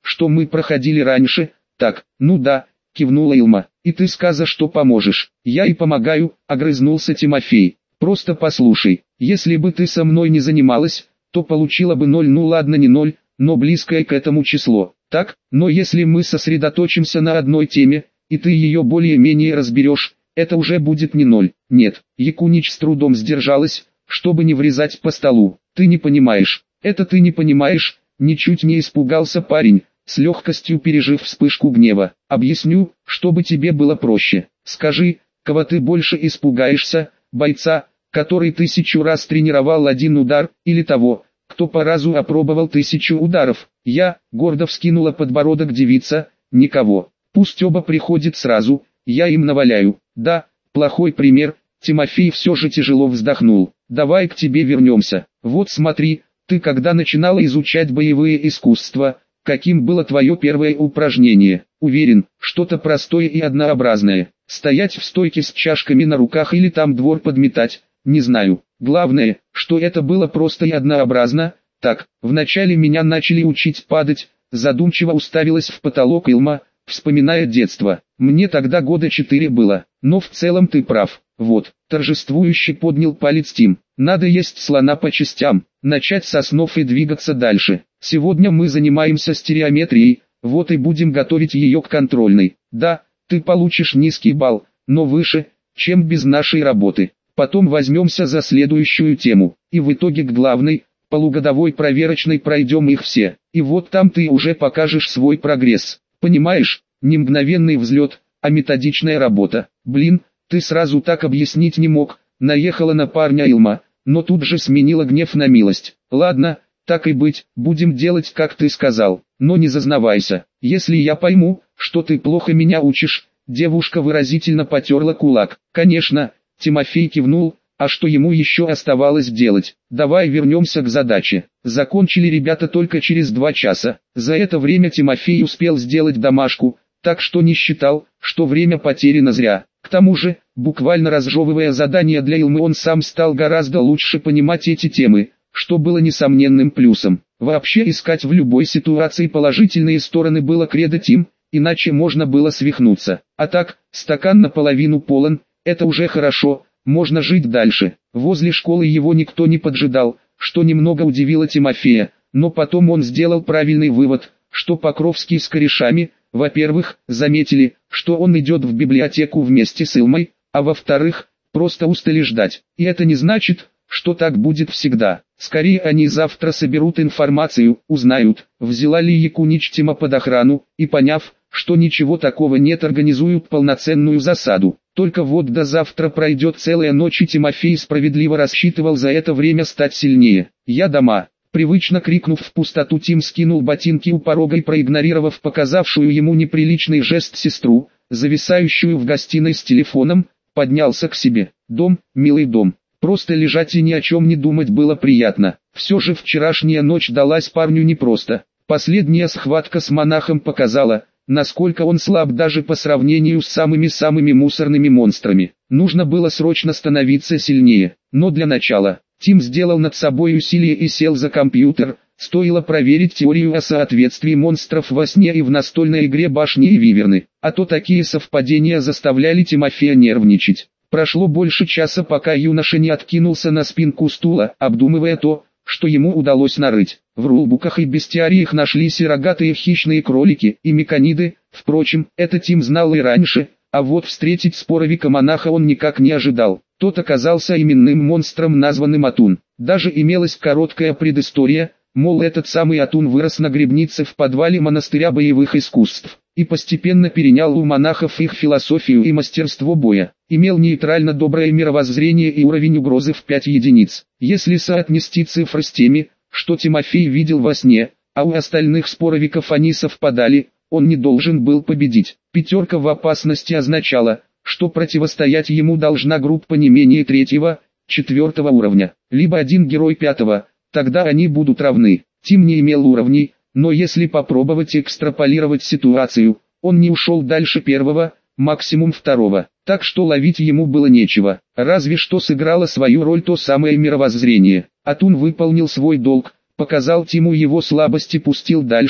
что мы проходили раньше. Так, ну да, кивнула Илма. И ты сказа, что поможешь. Я и помогаю, огрызнулся Тимофей. Просто послушай, если бы ты со мной не занималась, то получила бы ноль, ну ладно не ноль, но близкое к этому число. Так, но если мы сосредоточимся на одной теме, и ты ее более-менее разберешь, это уже будет не ноль. Нет, Якунич с трудом сдержалась, чтобы не врезать по столу. Ты не понимаешь, это ты не понимаешь, ничуть не испугался парень, с легкостью пережив вспышку гнева. Объясню, чтобы тебе было проще. Скажи, кого ты больше испугаешься, бойца, который тысячу раз тренировал один удар, или того, кто по разу опробовал тысячу ударов? Я, гордо вскинула подбородок девица, никого. Пусть оба приходят сразу, я им наваляю. Да, плохой пример. Тимофей все же тяжело вздохнул. Давай к тебе вернемся. Вот смотри, ты когда начинала изучать боевые искусства, каким было твое первое упражнение? Уверен, что-то простое и однообразное. Стоять в стойке с чашками на руках или там двор подметать, не знаю. Главное, что это было просто и однообразно. Так, вначале меня начали учить падать, задумчиво уставилась в потолок Илма, вспоминая детство. Мне тогда года четыре было, но в целом ты прав. Вот, торжествующе поднял палец Тим. Надо есть слона по частям, начать с основ и двигаться дальше. Сегодня мы занимаемся стереометрией, вот и будем готовить ее к контрольной. Да, ты получишь низкий балл, но выше, чем без нашей работы. Потом возьмемся за следующую тему, и в итоге к главной, полугодовой проверочной пройдем их все. И вот там ты уже покажешь свой прогресс. Понимаешь, не мгновенный взлет, а методичная работа. Блин, ты сразу так объяснить не мог, наехала на парня Илма, но тут же сменила гнев на милость. Ладно, так и быть, будем делать как ты сказал, но не зазнавайся. Если я пойму, что ты плохо меня учишь, девушка выразительно потерла кулак. Конечно, Тимофей кивнул, а что ему еще оставалось делать? Давай вернемся к задаче. Закончили ребята только через два часа. За это время Тимофей успел сделать домашку, так что не считал, что время потеряно зря. К тому же, буквально разжевывая задания для Илмы, он сам стал гораздо лучше понимать эти темы, что было несомненным плюсом. Вообще искать в любой ситуации положительные стороны было кредо Тим, иначе можно было свихнуться. А так, стакан наполовину полон, это уже хорошо, можно жить дальше. Возле школы его никто не поджидал, что немного удивило Тимофея, но потом он сделал правильный вывод, что Покровский с корешами, во-первых, заметили, что он идет в библиотеку вместе с Илмой, а во-вторых, просто устали ждать. И это не значит, что так будет всегда. Скорее они завтра соберут информацию, узнают, взяла ли Якунич Тима под охрану, и поняв, что ничего такого нет, организуют полноценную засаду. Только вот до завтра пройдет целая ночь, и Тимофей справедливо рассчитывал за это время стать сильнее. «Я дома!» Привычно крикнув в пустоту, Тим скинул ботинки у порога и, проигнорировав показавшую ему неприличный жест сестру, зависающую в гостиной с телефоном, поднялся к себе. Дом, милый дом. Просто лежать и ни о чем не думать было приятно. Все же вчерашняя ночь далась парню непросто. Последняя схватка с монахом показала, насколько он слаб даже по сравнению с самыми-самыми мусорными монстрами. Нужно было срочно становиться сильнее. Но для начала, Тим сделал над собой усилие и сел за компьютер. Стоило проверить теорию о соответствии монстров во сне и в настольной игре «Башни и Виверны», а то такие совпадения заставляли Тимофея нервничать. Прошло больше часа, пока юноша не откинулся на спинку стула, обдумывая то, что ему удалось нарыть. В рулбуках и бестиариях нашлись и рогатые хищные кролики, и меканиды. Впрочем, это Тим знал и раньше, а вот встретить споровика-монаха он никак не ожидал. Тот оказался именным монстром, названным Атун. Даже имелась короткая предыстория, мол, этот самый Атун вырос на гребнице в подвале монастыря боевых искусств и постепенно перенял у монахов их философию и мастерство боя. Имел нейтрально-доброе мировоззрение и уровень угрозы в пять единиц. Если соотнести цифры с теми, что Тимофей видел во сне, а у остальных споровиков они совпадали, он не должен был победить. Пятерка в опасности означала, что противостоять ему должна группа не менее третьего, четвертого уровня, либо один герой пятого, тогда они будут равны. Тим не имел уровней, но если попробовать экстраполировать ситуацию, он не ушел дальше первого, максимум второго, так что ловить ему было нечего, разве что сыграло свою роль то самое мировоззрение. Атун выполнил свой долг, показал Тиму его слабости, пустил дальше,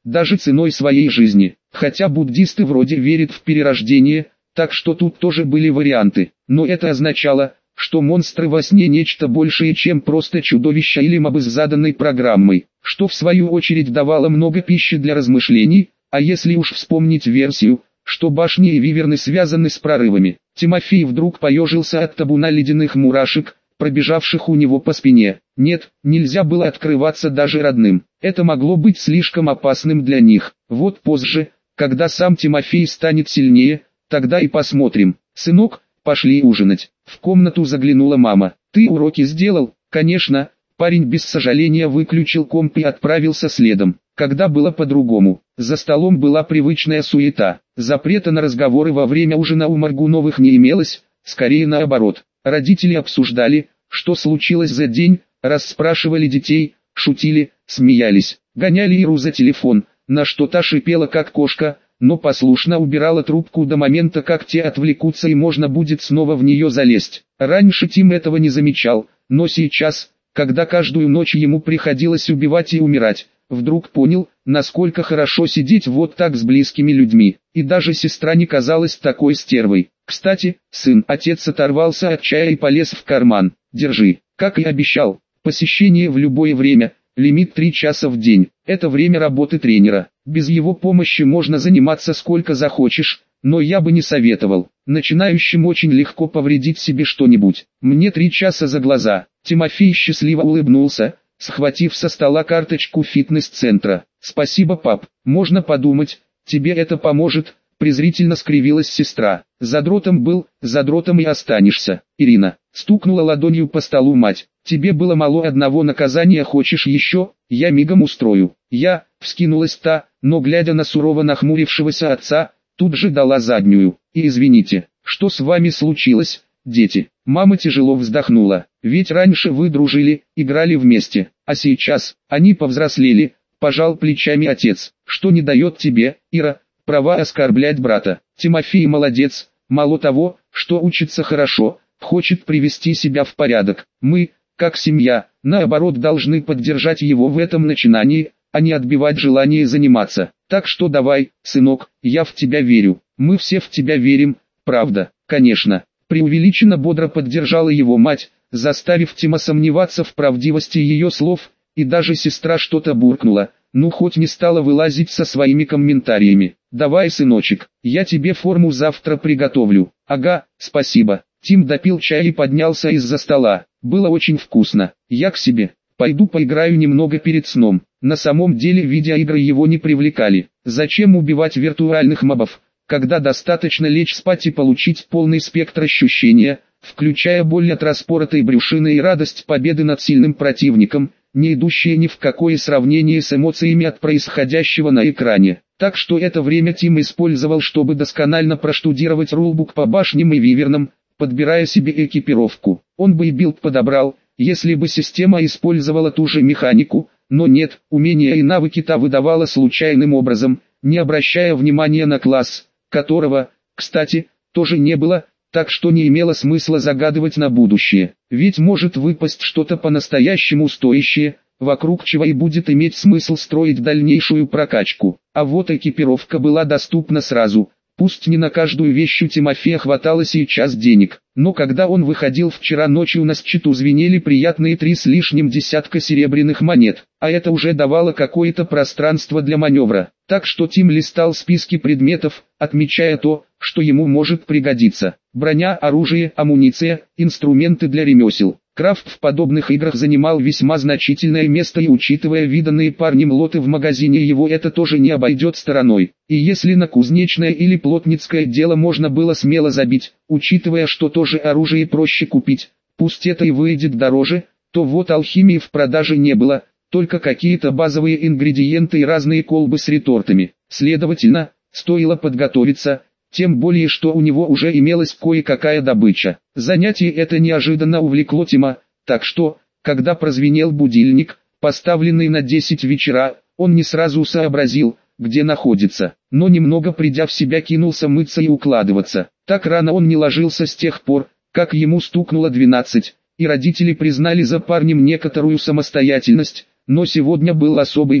даже ценой своей жизни. Хотя буддисты вроде верят в перерождение, так что тут тоже были варианты. Но это означало, что монстры во сне нечто большее, чем просто чудовища или мобы с заданной программой, что в свою очередь давало много пищи для размышлений. А если уж вспомнить версию, что башни и виверны связаны с прорывами, Тимофей вдруг поежился от табуна ледяных мурашек, пробежавших у него по спине. Нет, нельзя было открываться даже родным, это могло быть слишком опасным для них. Вот позже, когда сам Тимофей станет сильнее, тогда и посмотрим. Сынок, пошли ужинать. В комнату заглянула мама. Ты уроки сделал? Конечно. Парень без сожаления выключил комп и отправился следом. Когда было по-другому, за столом была привычная суета. Запрета на разговоры во время ужина у Моргуновых не имелось, скорее наоборот. Родители обсуждали, что случилось за день, расспрашивали детей, шутили, смеялись, гоняли Иру за телефон, на что та шипела как кошка, но послушно убирала трубку до момента, как те отвлекутся и можно будет снова в нее залезть. Раньше Тим этого не замечал, но сейчас, когда каждую ночь ему приходилось убивать и умирать, вдруг понял, насколько хорошо сидеть вот так с близкими людьми, и даже сестра не казалась такой стервой. Кстати, сын, отец оторвался от чая и полез в карман. Держи, как и обещал, посещение в любое время, лимит три часа в день, это время работы тренера. Без его помощи можно заниматься сколько захочешь, но я бы не советовал. Начинающим очень легко повредить себе что-нибудь. Мне три часа за глаза. Тимофей счастливо улыбнулся, схватив со стола карточку фитнес-центра. Спасибо, пап, можно подумать, тебе это поможет, презрительно скривилась сестра. Задротом был, задротом и останешься. Ирина стукнула ладонью по столу мать. Тебе было мало одного наказания, хочешь еще? Я мигом устрою. Я, вскинулась та, но глядя на сурово нахмурившегося отца, тут же дала заднюю. И извините, что с вами случилось, дети? Мама тяжело вздохнула. Ведь раньше вы дружили, играли вместе, а сейчас, они повзрослели, пожал плечами отец. Что не дает тебе, Ира, права оскорблять брата? Тимофей молодец, мало того, что учится хорошо, хочет привести себя в порядок. Мы, как семья, наоборот должны поддержать его в этом начинании, а не отбивать желание заниматься. Так что давай, сынок, я в тебя верю, мы все в тебя верим, правда, конечно. Преувеличенно бодро поддержала его мать, заставив Тима сомневаться в правдивости ее слов, и даже сестра что-то буркнула, ну хоть не стала вылазить со своими комментариями. Давай, сыночек, я тебе форму завтра приготовлю. Ага, спасибо. Тим допил чай и поднялся из-за стола. Было очень вкусно. Я к себе. Пойду поиграю немного перед сном. На самом деле видеоигры его не привлекали. Зачем убивать виртуальных мобов, когда достаточно лечь спать и получить полный спектр ощущения, включая боль от распоротой брюшины и радость победы над сильным противником, не идущие ни в какое сравнение с эмоциями от происходящего на экране. Так что это время Тим использовал, чтобы досконально проштудировать рулбук по башням и вивернам, подбирая себе экипировку. Он бы и билд подобрал, если бы система использовала ту же механику, но нет, умения и навыки та выдавала случайным образом, не обращая внимания на класс, которого, кстати, тоже не было, так что не имело смысла загадывать на будущее. Ведь может выпасть что-то по-настоящему стоящее, вокруг чего и будет иметь смысл строить дальнейшую прокачку. А вот экипировка была доступна сразу. Пусть не на каждую вещь у Тимофея хватало сейчас денег, но когда он выходил вчера ночью, на счету звенели приятные три с лишним десятка серебряных монет, а это уже давало какое-то пространство для маневра. Так что Тим листал списки предметов, отмечая то, что ему может пригодиться. Броня, оружие, амуниция, инструменты для ремесел. Крафт в подобных играх занимал весьма значительное место, и учитывая виданные парнем лоты в магазине, его это тоже не обойдет стороной. И если на кузнечное или плотницкое дело можно было смело забить, учитывая, что тоже оружие проще купить, пусть это и выйдет дороже, то вот алхимии в продаже не было, только какие-то базовые ингредиенты и разные колбы с ретортами. Следовательно, стоило подготовиться, тем более что у него уже имелась кое-какая добыча. Занятие это неожиданно увлекло Тима, так что, когда прозвенел будильник, поставленный на десять вечера, он не сразу сообразил, где находится, но немного придя в себя, кинулся мыться и укладываться. Так рано он не ложился с тех пор, как ему стукнуло двенадцать, и родители признали за парнем некоторую самостоятельность, но сегодня был особый день.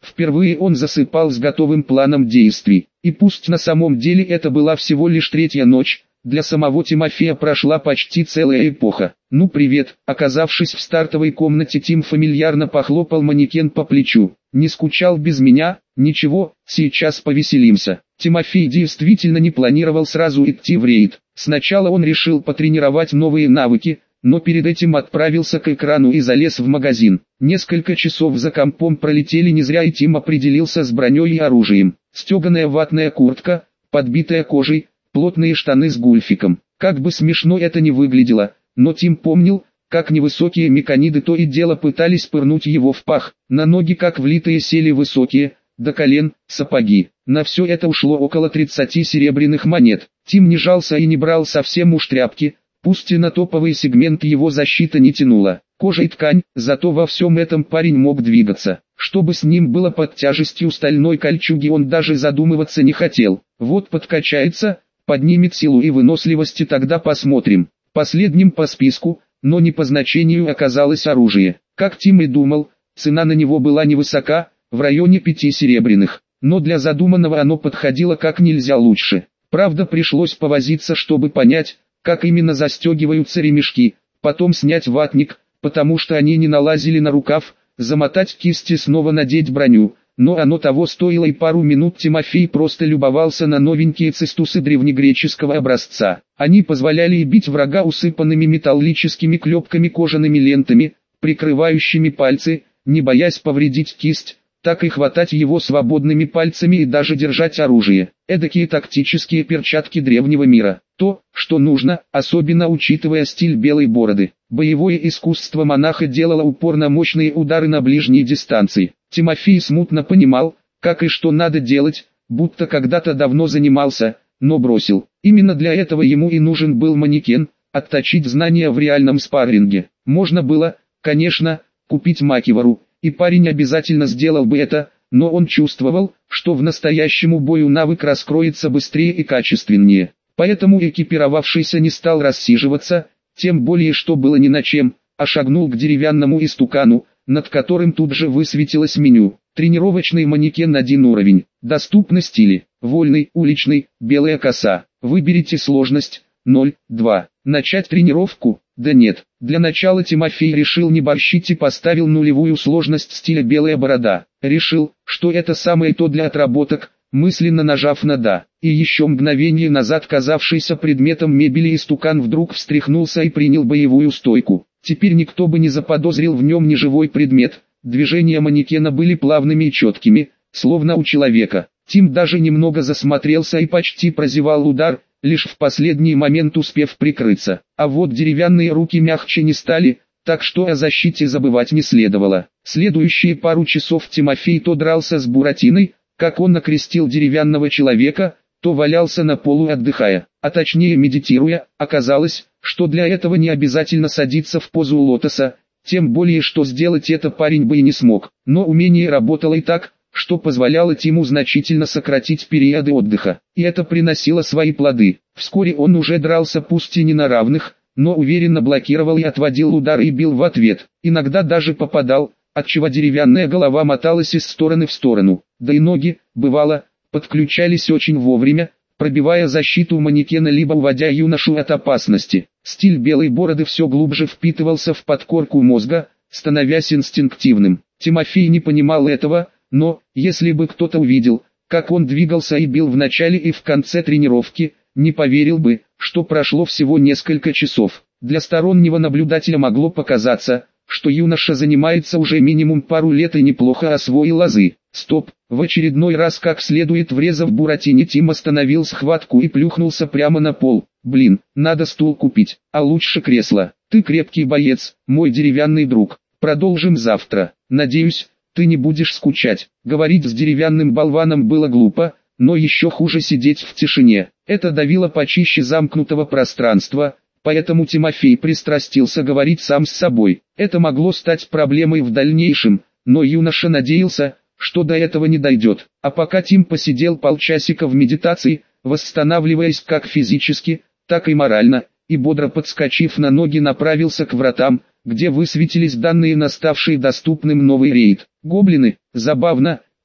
Впервые он засыпал с готовым планом действий. И пусть на самом деле это была всего лишь третья ночь, для самого Тимофея прошла почти целая эпоха. «Ну привет», оказавшись в стартовой комнате, Тим фамильярно похлопал манекен по плечу. «Не скучал без меня?» «Ничего, сейчас повеселимся». Тимофей действительно не планировал сразу идти в рейд. Сначала он решил потренировать новые навыки, но перед этим отправился к экрану и залез в магазин. Несколько часов за компом пролетели не зря, и Тим определился с броней и оружием. Стеганая ватная куртка, подбитая кожей, плотные штаны с гульфиком. Как бы смешно это ни выглядело, но Тим помнил, как невысокие меканиды то и дело пытались пырнуть его в пах. На ноги как влитые сели высокие, до колен, сапоги. На все это ушло около тридцати серебряных монет. Тим не жался и не брал совсем уж тряпки, пусть и на топовый сегмент его защита не тянула. Кожа и ткань, зато во всем этом парень мог двигаться. Чтобы с ним было под тяжестью стальной кольчуги, он даже задумываться не хотел. Вот подкачается, поднимет силу и выносливость, и тогда посмотрим. Последним по списку, но не по значению, оказалось оружие. Как Тим и думал, цена на него была невысока, в районе пяти серебряных, но для задуманного оно подходило как нельзя лучше. Правда, пришлось повозиться, чтобы понять, как именно застегиваются ремешки, потом снять ватник, потому что они не налазили на рукав, замотать кисти, снова надеть броню. Но оно того стоило, и пару минут Тимофей просто любовался на новенькие цистусы древнегреческого образца. Они позволяли и бить врага усыпанными металлическими клепками, кожаными лентами, прикрывающими пальцы, не боясь повредить кисть, так и хватать его свободными пальцами и даже держать оружие. Эдакие тактические перчатки древнего мира. То, что нужно, особенно учитывая стиль Белой Бороды. Боевое искусство монаха делало упор на мощные удары на ближней дистанции. Тимофей смутно понимал, как и что надо делать, будто когда-то давно занимался, но бросил. Именно для этого ему и нужен был манекен, отточить знания в реальном спарринге. Можно было, конечно, купить Макивару, и парень обязательно сделал бы это, но он чувствовал, что в настоящему бою навык раскроется быстрее и качественнее. Поэтому экипировавшийся не стал рассиживаться, тем более что было ни на чем, а шагнул к деревянному истукану, над которым тут же высветилось меню. Тренировочный манекен один уровень. Доступны стили: вольный, уличный, белая коса. Выберите сложность ноль два. Начать тренировку? Да нет. Для начала Тимофей решил не борщить и поставил нулевую сложность стиля белая борода. Решил, что это самое то для отработок, мысленно нажав на «да». И еще мгновение назад казавшийся предметом мебели истукан вдруг встряхнулся и принял боевую стойку. Теперь никто бы не заподозрил в нем неживой предмет. Движения манекена были плавными и четкими, словно у человека. Тим даже немного засмотрелся и почти прозевал удар, лишь в последний момент успев прикрыться. А вот деревянные руки мягче не стали, так что о защите забывать не следовало. Следующие пару часов Тимофей то дрался с Буратиной, как он окрестил деревянного человека, то валялся на полу, отдыхая, а точнее медитируя. Оказалось, что для этого не обязательно садиться в позу лотоса, тем более что сделать это парень бы и не смог. Но умение работало и так, что позволяло Тиму значительно сократить периоды отдыха. И это приносило свои плоды. Вскоре он уже дрался пусть и не на равных, но уверенно блокировал и отводил удары и бил в ответ. Иногда даже попадал, отчего деревянная голова моталась из стороны в сторону. Да и ноги, бывало, подключались очень вовремя, пробивая защиту манекена либо уводя юношу от опасности. Стиль Белой Бороды все глубже впитывался в подкорку мозга, становясь инстинктивным. Тимофей не понимал этого, но, если бы кто-то увидел, как он двигался и бил в начале и в конце тренировки, не поверил бы, что прошло всего несколько часов. Для стороннего наблюдателя могло показаться, что юноша занимается уже минимум пару лет и неплохо освоил азы. Стоп, в очередной раз как следует врезав Буратине, Тим остановил схватку и плюхнулся прямо на пол. Блин, надо стул купить, а лучше кресло. Ты крепкий боец, мой деревянный друг. Продолжим завтра. Надеюсь, ты не будешь скучать. Говорить с деревянным болваном было глупо, но еще хуже сидеть в тишине. Это давило почище замкнутого пространства, поэтому Тимофей пристрастился говорить сам с собой. Это могло стать проблемой в дальнейшем, но юноша надеялся, что до этого не дойдет. А пока Тим посидел полчасика в медитации, восстанавливаясь как физически, так и морально, и бодро подскочив на ноги направился к вратам, где высветились данные на ставший доступным новый рейд. Гоблины, забавно,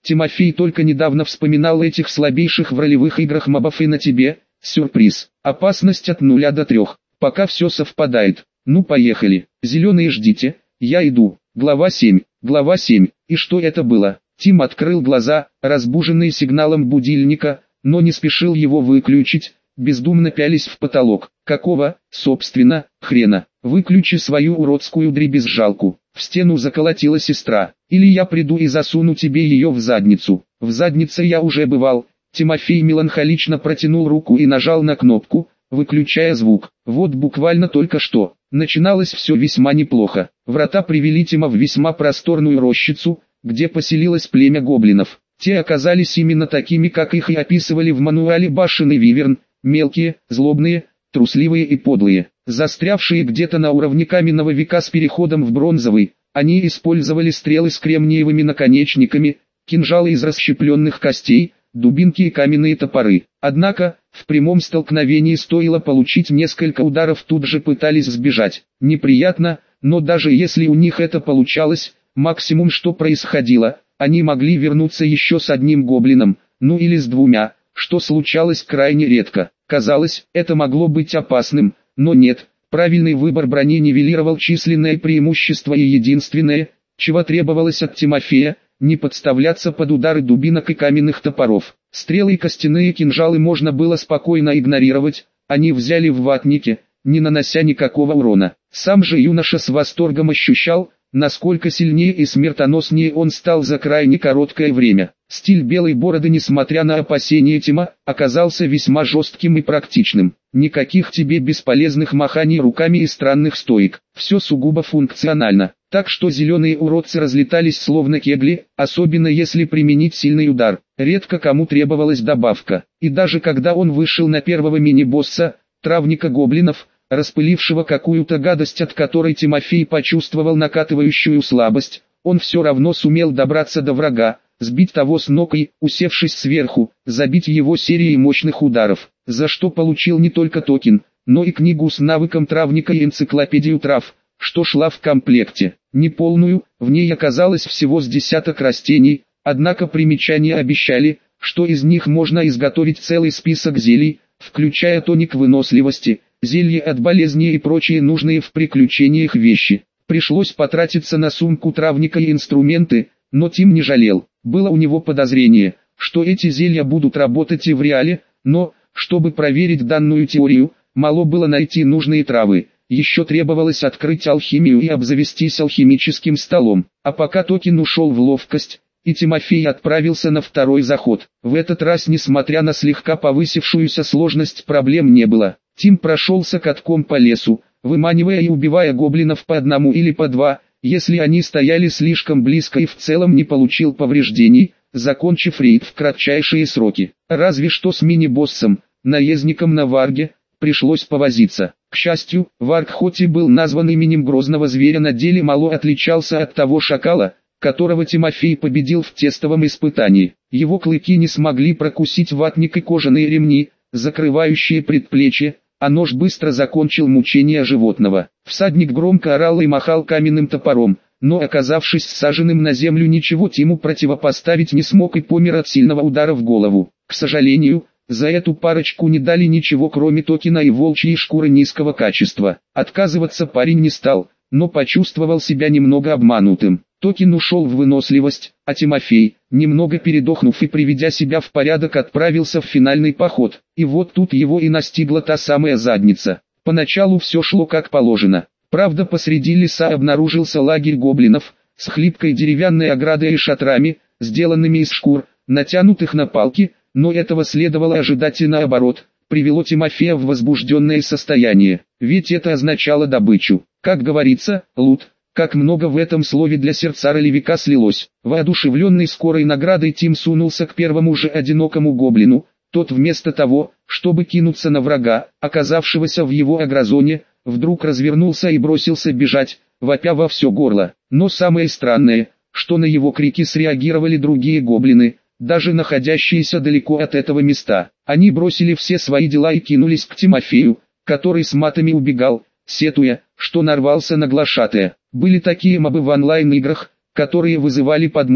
Тимофей только недавно вспоминал этих слабейших в ролевых играх мобов, и на тебе, сюрприз. Опасность от нуля до трех. Пока все совпадает. Ну поехали. Зеленые ждите, я иду. Глава семь. Глава семь. И что это было? Тим открыл глаза, разбуженный сигналом будильника, но не спешил его выключить, бездумно пялись в потолок. Какого, собственно, хрена? Выключи свою уродскую дребезжалку. В стену заколотила сестра. Или я приду и засуну тебе ее в задницу. В заднице я уже бывал. Тимофей меланхолично протянул руку и нажал на кнопку, выключая звук. Вот буквально только что. Начиналось все весьма неплохо. Врата привели Тима в весьма просторную рощицу, где поселилось племя гоблинов. Те оказались именно такими, как их и описывали в мануале Башен и Виверн: мелкие, злобные, трусливые и подлые. Застрявшие где-то на уровне каменного века с переходом в бронзовый, они использовали стрелы с кремниевыми наконечниками, кинжалы из расщепленных костей, дубинки и каменные топоры. Однако, в прямом столкновении стоило получить несколько ударов, тут же пытались сбежать. Неприятно, но даже если у них это получалось, максимум что происходило, они могли вернуться еще с одним гоблином, ну или с двумя, что случалось крайне редко. Казалось, это могло быть опасным, но нет, правильный выбор брони нивелировал численное преимущество, и единственное, чего требовалось от Тимофея, не подставляться под удары дубинок и каменных топоров. Стрелы и костяные кинжалы можно было спокойно игнорировать, они взяли в ватники, не нанося никакого урона. Сам же юноша с восторгом ощущал, насколько сильнее и смертоноснее он стал за крайне короткое время. Стиль белой бороды, несмотря на опасения Тима, оказался весьма жестким и практичным. Никаких тебе бесполезных маханий руками и странных стоек. Все сугубо функционально. Так что зеленые уродцы разлетались словно кегли, особенно если применить сильный удар. Редко кому требовалась добавка. И даже когда он вышел на первого мини-босса, травника гоблинов, распылившего какую-то гадость, от которой Тимофей почувствовал накатывающую слабость, он все равно сумел добраться до врага, сбить того с ног и, усевшись сверху, забить его серией мощных ударов, за что получил не только токен, но и книгу с навыком травника и энциклопедию трав, что шла в комплекте. Неполную, в ней оказалось всего с десяток растений, однако примечания обещали, что из них можно изготовить целый список зелий, включая тоник выносливости, зелье от болезни и прочие нужные в приключениях вещи. Пришлось потратиться на сумку травника и инструменты, но Тим не жалел. Было у него подозрение, что эти зелья будут работать и в реале, но, чтобы проверить данную теорию, мало было найти нужные травы. Еще требовалось открыть алхимию и обзавестись алхимическим столом. А пока токен ушел в ловкость, и Тимофей отправился на второй заход. В этот раз, несмотря на слегка повысившуюся сложность, проблем не было. Тим прошелся катком по лесу, выманивая и убивая гоблинов по одному или по два, если они стояли слишком близко, и в целом не получил повреждений, закончив рейд в кратчайшие сроки. Разве что с мини-боссом, наездником на варге, пришлось повозиться. К счастью, варг хоть и был назван именем грозного зверя, на деле мало отличался от того шакала, которого Тимофей победил в тестовом испытании. Его клыки не смогли прокусить ватник и кожаные ремни, закрывающие предплечья, а нож быстро закончил мучения животного. Всадник громко орал и махал каменным топором, но, оказавшись саженным на землю, ничего Тиму противопоставить не смог и помер от сильного удара в голову. К сожалению, за эту парочку не дали ничего, кроме токена и волчьей шкуры низкого качества. Отказываться парень не стал, но почувствовал себя немного обманутым. Токен ушел в выносливость, а Тимофей, немного передохнув и приведя себя в порядок, отправился в финальный поход. И вот тут его и настигла та самая задница. Поначалу все шло как положено. Правда, посреди леса обнаружился лагерь гоблинов, с хлипкой деревянной оградой и шатрами, сделанными из шкур, натянутых на палки, но этого следовало ожидать, и наоборот, привело Тимофея в возбужденное состояние. Ведь это означало добычу. Как говорится, лут. Как много в этом слове для сердца ролевика слилось. Воодушевленный скорой наградой, Тим сунулся к первому же одинокому гоблину. Тот, вместо того, чтобы кинуться на врага, оказавшегося в его агрозоне, вдруг развернулся и бросился бежать, вопя во все горло. Но самое странное, что на его крики среагировали другие гоблины, даже находящиеся далеко от этого места. Они бросили все свои дела и кинулись к Тимофею, который с матами убегал, сетуя, что нарвался на глашатая. Были такие мобы в онлайн-играх, которые вызывали подмогу,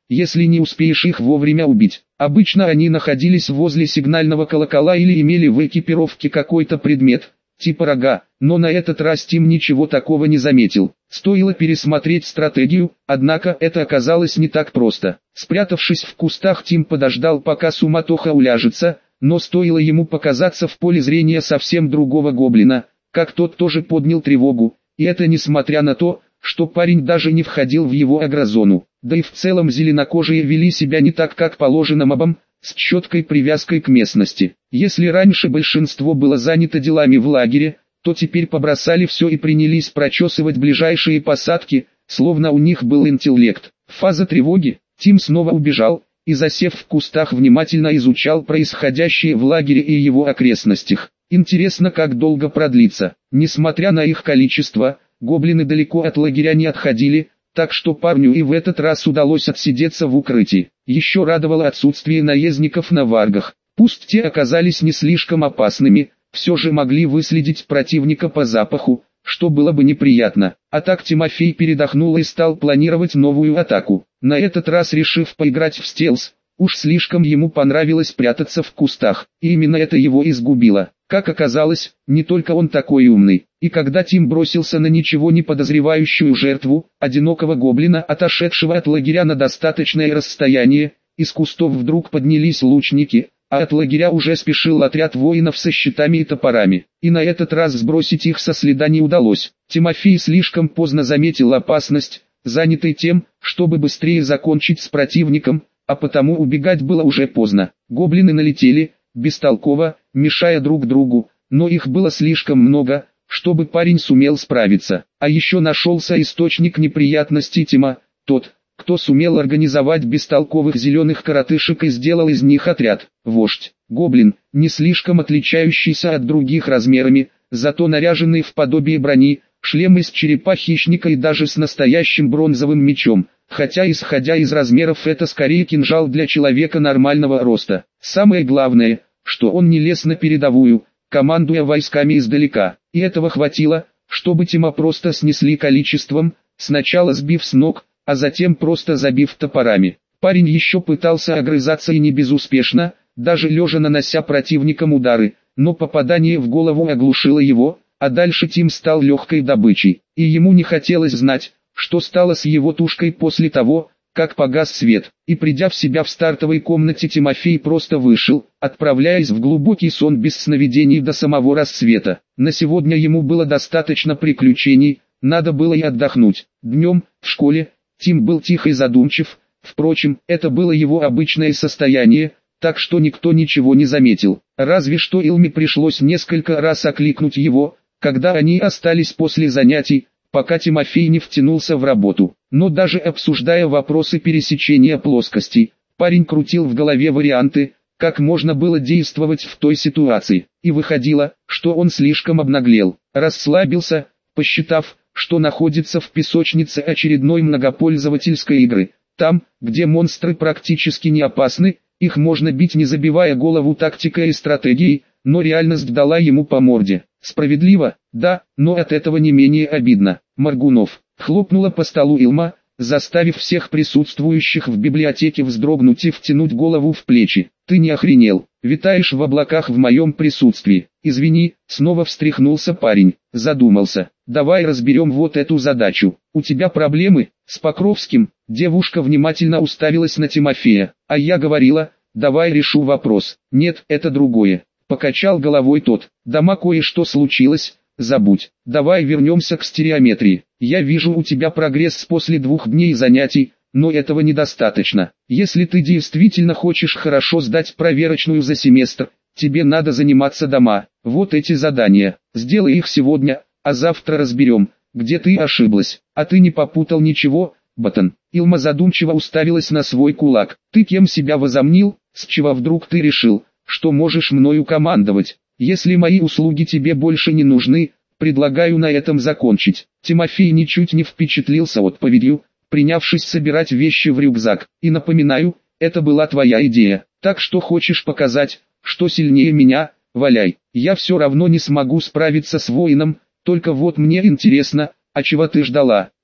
если не успеешь их вовремя убить. Обычно они находились возле сигнального колокола или имели в экипировке какой-то предмет, типа рога, но на этот раз Тим ничего такого не заметил. Стоило пересмотреть стратегию, однако это оказалось не так просто. Спрятавшись в кустах, Тим подождал, пока суматоха уляжется, но стоило ему показаться в поле зрения совсем другого гоблина, как тот тоже поднял тревогу, и это несмотря на то, что парень даже не входил в его агрозону. Да и в целом зеленокожие вели себя не так, как положено мобам, с четкой привязкой к местности. Если раньше большинство было занято делами в лагере, то теперь побросали все и принялись прочесывать ближайшие посадки, словно у них был интеллект. Фаза тревоги, Тим снова убежал, и засев в кустах внимательно изучал происходящее в лагере и его окрестностях. Интересно, как долго продлится. Несмотря на их количество, гоблины далеко от лагеря не отходили, так что парню и в этот раз удалось отсидеться в укрытии. Еще радовало отсутствие наездников на варгах. Пусть те оказались не слишком опасными, все же могли выследить противника по запаху, что было бы неприятно. А так Тимофей передохнул и стал планировать новую атаку. На этот раз решив поиграть в стелс, уж слишком ему понравилось прятаться в кустах, и именно это его изгубило. Как оказалось, не только он такой умный. И когда Тим бросился на ничего не подозревающую жертву, одинокого гоблина, отошедшего от лагеря на достаточное расстояние, из кустов вдруг поднялись лучники, а от лагеря уже спешил отряд воинов со щитами и топорами. И на этот раз сбросить их со следа не удалось. Тимофей слишком поздно заметил опасность, занятый тем, чтобы быстрее закончить с противником, а потому убегать было уже поздно. Гоблины налетели, бестолково, мешая друг другу, но их было слишком много, чтобы парень сумел справиться. А еще нашелся источник неприятностей Тима, тот, кто сумел организовать бестолковых зеленых коротышек и сделал из них отряд. Вождь, гоблин, не слишком отличающийся от других размерами, зато наряженный в подобие брони, шлем из черепа хищника и даже с настоящим бронзовым мечом. Хотя исходя из размеров это скорее кинжал для человека нормального роста. Самое главное, что он не лез на передовую, командуя войсками издалека. И этого хватило, чтобы Тима просто снесли количеством, сначала сбив с ног, а затем просто забив топорами. Парень еще пытался огрызаться и не безуспешно, даже лежа нанося противникам удары, но попадание в голову оглушило его, а дальше Тим стал легкой добычей. И ему не хотелось знать, что стало с его тушкой после того, как погас свет. И придя в себя в стартовой комнате, Тимофей просто вышел, отправляясь в глубокий сон без сновидений до самого рассвета. На сегодня ему было достаточно приключений, надо было и отдохнуть. Днем, в школе, Тим был тих и задумчив, впрочем, это было его обычное состояние, так что никто ничего не заметил. Разве что Илме пришлось несколько раз окликнуть его, когда они остались после занятий, пока Тимофей не втянулся в работу. Но даже обсуждая вопросы пересечения плоскостей, парень крутил в голове варианты, как можно было действовать в той ситуации. И выходило, что он слишком обнаглел, расслабился, посчитав, что находится в песочнице очередной многопользовательской игры. Там, где монстры практически не опасны, их можно бить не забивая голову тактикой и стратегией, но реальность дала ему по морде. Справедливо, да, но от этого не менее обидно. Моргунов, хлопнула по столу Илма, заставив всех присутствующих в библиотеке вздрогнуть и втянуть голову в плечи. Ты не охренел, витаешь в облаках в моем присутствии. Извини, снова встряхнулся парень, задумался. Давай разберем вот эту задачу. У тебя проблемы с Покровским? Девушка внимательно уставилась на Тимофея. А я говорила, давай решу вопрос. Нет, это другое. Покачал головой тот. Дома кое-что случилось, забудь. Давай вернемся к стереометрии. Я вижу у тебя прогресс после двух дней занятий, но этого недостаточно. Если ты действительно хочешь хорошо сдать проверочную за семестр, тебе надо заниматься дома. Вот эти задания. Сделай их сегодня, а завтра разберем, где ты ошиблась. А ты не попутал ничего, Батон? Илма задумчиво уставилась на свой кулак. Ты кем себя возомнил, с чего вдруг ты решил, что можешь мною командовать? Если мои услуги тебе больше не нужны, предлагаю на этом закончить. Тимофей ничуть не впечатлился отповедью, принявшись собирать вещи в рюкзак. И напоминаю, это была твоя идея. Так что хочешь показать, что сильнее меня, валяй. Я все равно не смогу справиться с воином, только вот мне интересно, а чего ты ждала?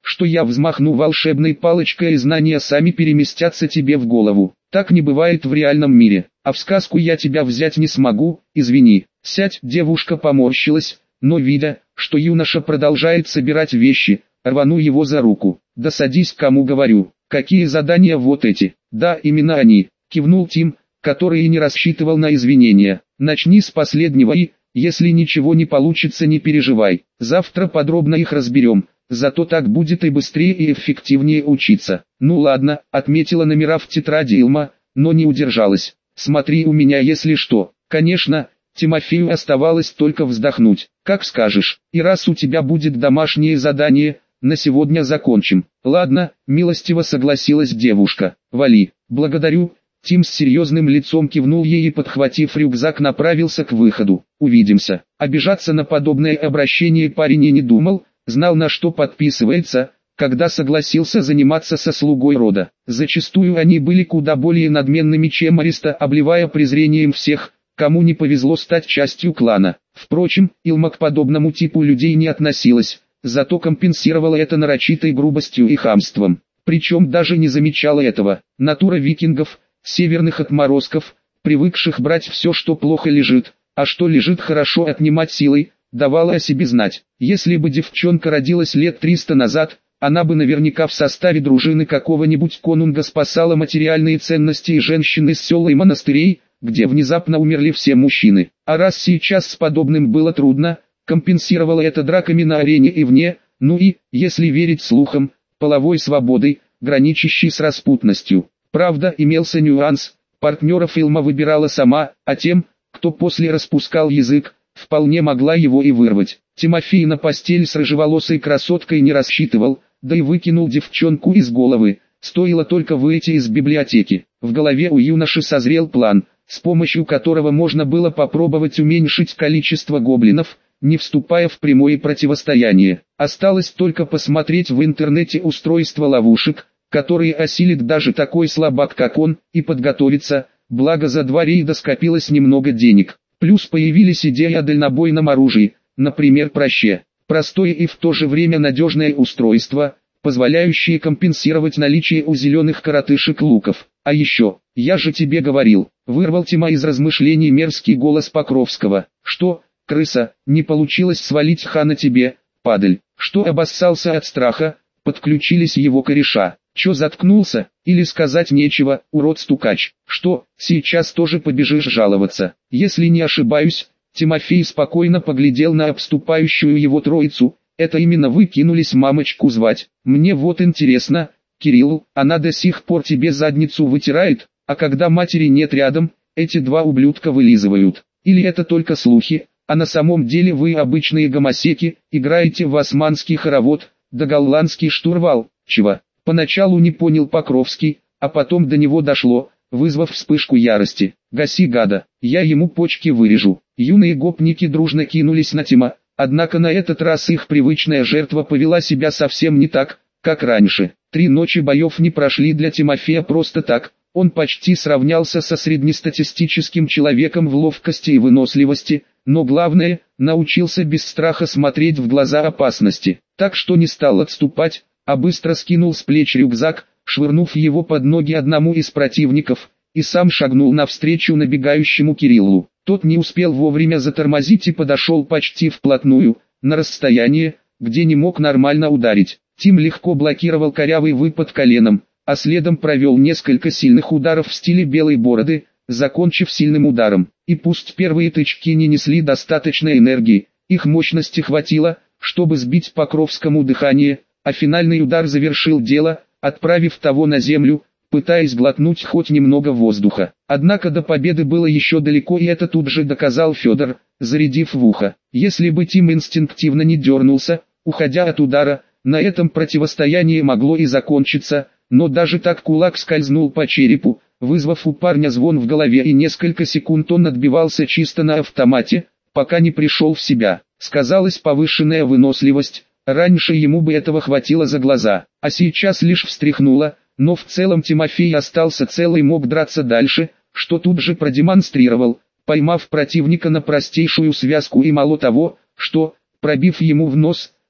что я взмахну волшебной палочкой и знания сами переместятся тебе в голову. Так не бывает в реальном мире, а в сказку я тебя взять не смогу, извини. Сядь, девушка поморщилась, но видя, что юноша продолжает собирать вещи, рвану его за руку. Да садись, кому говорю. Какие задания вот эти? Да, именно они, кивнул Тим, который и не рассчитывал на извинения. Начни с последнего и, если ничего не получится, не переживай. Завтра подробно их разберем, зато так будет и быстрее и эффективнее учиться. Ну ладно, отметила номера в тетради Илма, но не удержалась. Смотри у меня если что. Конечно, Тимофею оставалось только вздохнуть. Как скажешь, и раз у тебя будет домашнее задание, на сегодня закончим. Ладно, милостиво согласилась девушка. Вали. Благодарю. Тим с серьезным лицом кивнул ей и, подхватив рюкзак, направился к выходу. Увидимся. Обижаться на подобное обращение парень и не думал, знал, на что подписывается, когда согласился заниматься со слугой рода. Зачастую они были куда более надменными, чем Ариста, обливая презрением всех, кому не повезло стать частью клана. Впрочем, Илма к подобному типу людей не относилась, зато компенсировала это нарочитой грубостью и хамством. Причем даже не замечала этого. Натура викингов, северных отморозков, привыкших брать все, что плохо лежит, а что лежит хорошо отнимать силой, давала о себе знать. Если бы девчонка родилась лет триста назад, она бы наверняка в составе дружины какого-нибудь конунга спасала материальные ценности и женщин из сел и монастырей, где внезапно умерли все мужчины. А раз сейчас с подобным было трудно, компенсировала это драками на арене и вне, ну и, если верить слухам, половой свободой, граничащей с распутностью. Правда, имелся нюанс, партнеров Илма выбирала сама, а тем, кто после распускал язык, вполне могла его и вырвать. Тимофей на постель с рыжеволосой красоткой не рассчитывал, да и выкинул девчонку из головы, стоило только выйти из библиотеки. В голове у юноши созрел план, с помощью которого можно было попробовать уменьшить количество гоблинов, не вступая в прямое противостояние. Осталось только посмотреть в интернете устройство ловушек, которые осилит даже такой слабак как он, и подготовиться, благо за два рейда скопилось немного денег. Плюс появились идеи о дальнобойном оружии, например проще. Простое и в то же время надежное устройство, позволяющее компенсировать наличие у зеленых коротышек луков. А еще, я же тебе говорил, вырвал Тима из размышлений мерзкий голос Покровского. Что, крыса, не получилось свалить хана тебе, падаль? Что обоссался от страха? Подключились его кореша. Чё заткнулся, или сказать нечего, урод-стукач? Что, сейчас тоже побежишь жаловаться? Если не ошибаюсь, Тимофей спокойно поглядел на обступающую его троицу. Это именно вы кинулись мамочку звать. Мне вот интересно, Кирилл, она до сих пор тебе задницу вытирает, а когда матери нет рядом, эти два ублюдка вылизывают. Или это только слухи, а на самом деле вы обычные гомосеки, играете в османский хоровод, да голландский штурвал, чего? Поначалу не понял Покровский, а потом до него дошло, вызвав вспышку ярости. «Гаси, гада, я ему почки вырежу». Юные гопники дружно кинулись на Тима, однако на этот раз их привычная жертва повела себя совсем не так, как раньше. Три ночи боев не прошли для Тимофея просто так, он почти сравнялся со среднестатистическим человеком в ловкости и выносливости, но главное, научился без страха смотреть в глаза опасности, так что не стал отступать, а быстро скинул с плеч рюкзак, швырнув его под ноги одному из противников, и сам шагнул навстречу набегающему Кириллу. Тот не успел вовремя затормозить и подошел почти вплотную, на расстояние, где не мог нормально ударить. Тим легко блокировал корявый выпад коленом, а следом провел несколько сильных ударов в стиле белой бороды, закончив сильным ударом. И пусть первые тычки не несли достаточной энергии, их мощности хватило, чтобы сбить Покровскому дыхание, а финальный удар завершил дело, отправив того на землю, пытаясь глотнуть хоть немного воздуха. Однако до победы было еще далеко, и это тут же доказал Федор, зарядив в ухо. Если бы Тим инстинктивно не дернулся, уходя от удара, на этом противостояние могло и закончиться, но даже так кулак скользнул по черепу, вызвав у парня звон в голове, и несколько секунд он отбивался чисто на автомате, пока не пришел в себя. Сказалась повышенная выносливость. Раньше ему бы этого хватило за глаза, а сейчас лишь встряхнуло, но в целом Тимофей остался цел и мог драться дальше, что тут же продемонстрировал, поймав противника на простейшую связку и мало того, что, пробив ему в нос,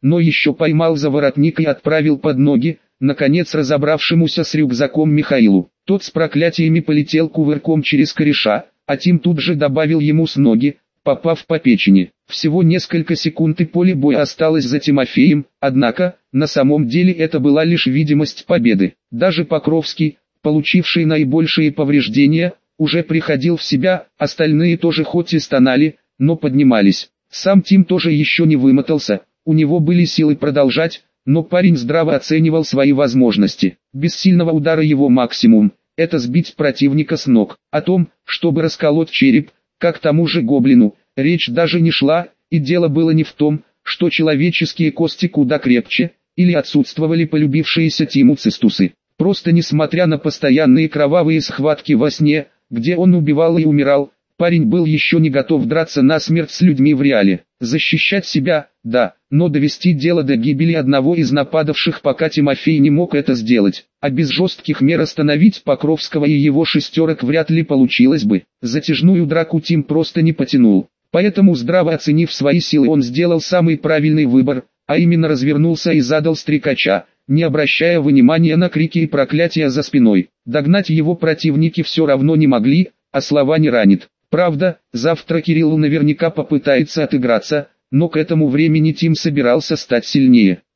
но еще поймал за воротник и отправил под ноги, наконец разобравшемуся с рюкзаком Михаилу. Тот с проклятиями полетел кувырком через кореша, а Тим тут же добавил ему с ноги, попав по печени. Всего несколько секунд и поле боя осталось за Тимофеем, однако, на самом деле это была лишь видимость победы. Даже Покровский, получивший наибольшие повреждения, уже приходил в себя, остальные тоже хоть и стонали, но поднимались. Сам Тим тоже еще не вымотался, у него были силы продолжать, но парень здраво оценивал свои возможности. Без сильного удара его максимум – это сбить противника с ног. О том, чтобы расколоть череп, как тому же гоблину, речь даже не шла, и дело было не в том, что человеческие кости куда крепче, или отсутствовали полюбившиеся Тиму цистусы. Просто несмотря на постоянные кровавые схватки во сне, где он убивал и умирал, парень был еще не готов драться насмерть с людьми в реале. Защищать себя, да, но довести дело до гибели одного из нападавших пока Тимофей не мог это сделать. А без жестких мер остановить Покровского и его шестерок вряд ли получилось бы. Затяжную драку Тим просто не потянул. Поэтому, здраво оценив свои силы, он сделал самый правильный выбор, а именно развернулся и задал стрекача, не обращая внимания на крики и проклятия за спиной. Догнать его противники все равно не могли, а слова не ранит. Правда, завтра Кирилл наверняка попытается отыграться, но к этому времени Тим собирался стать сильнее.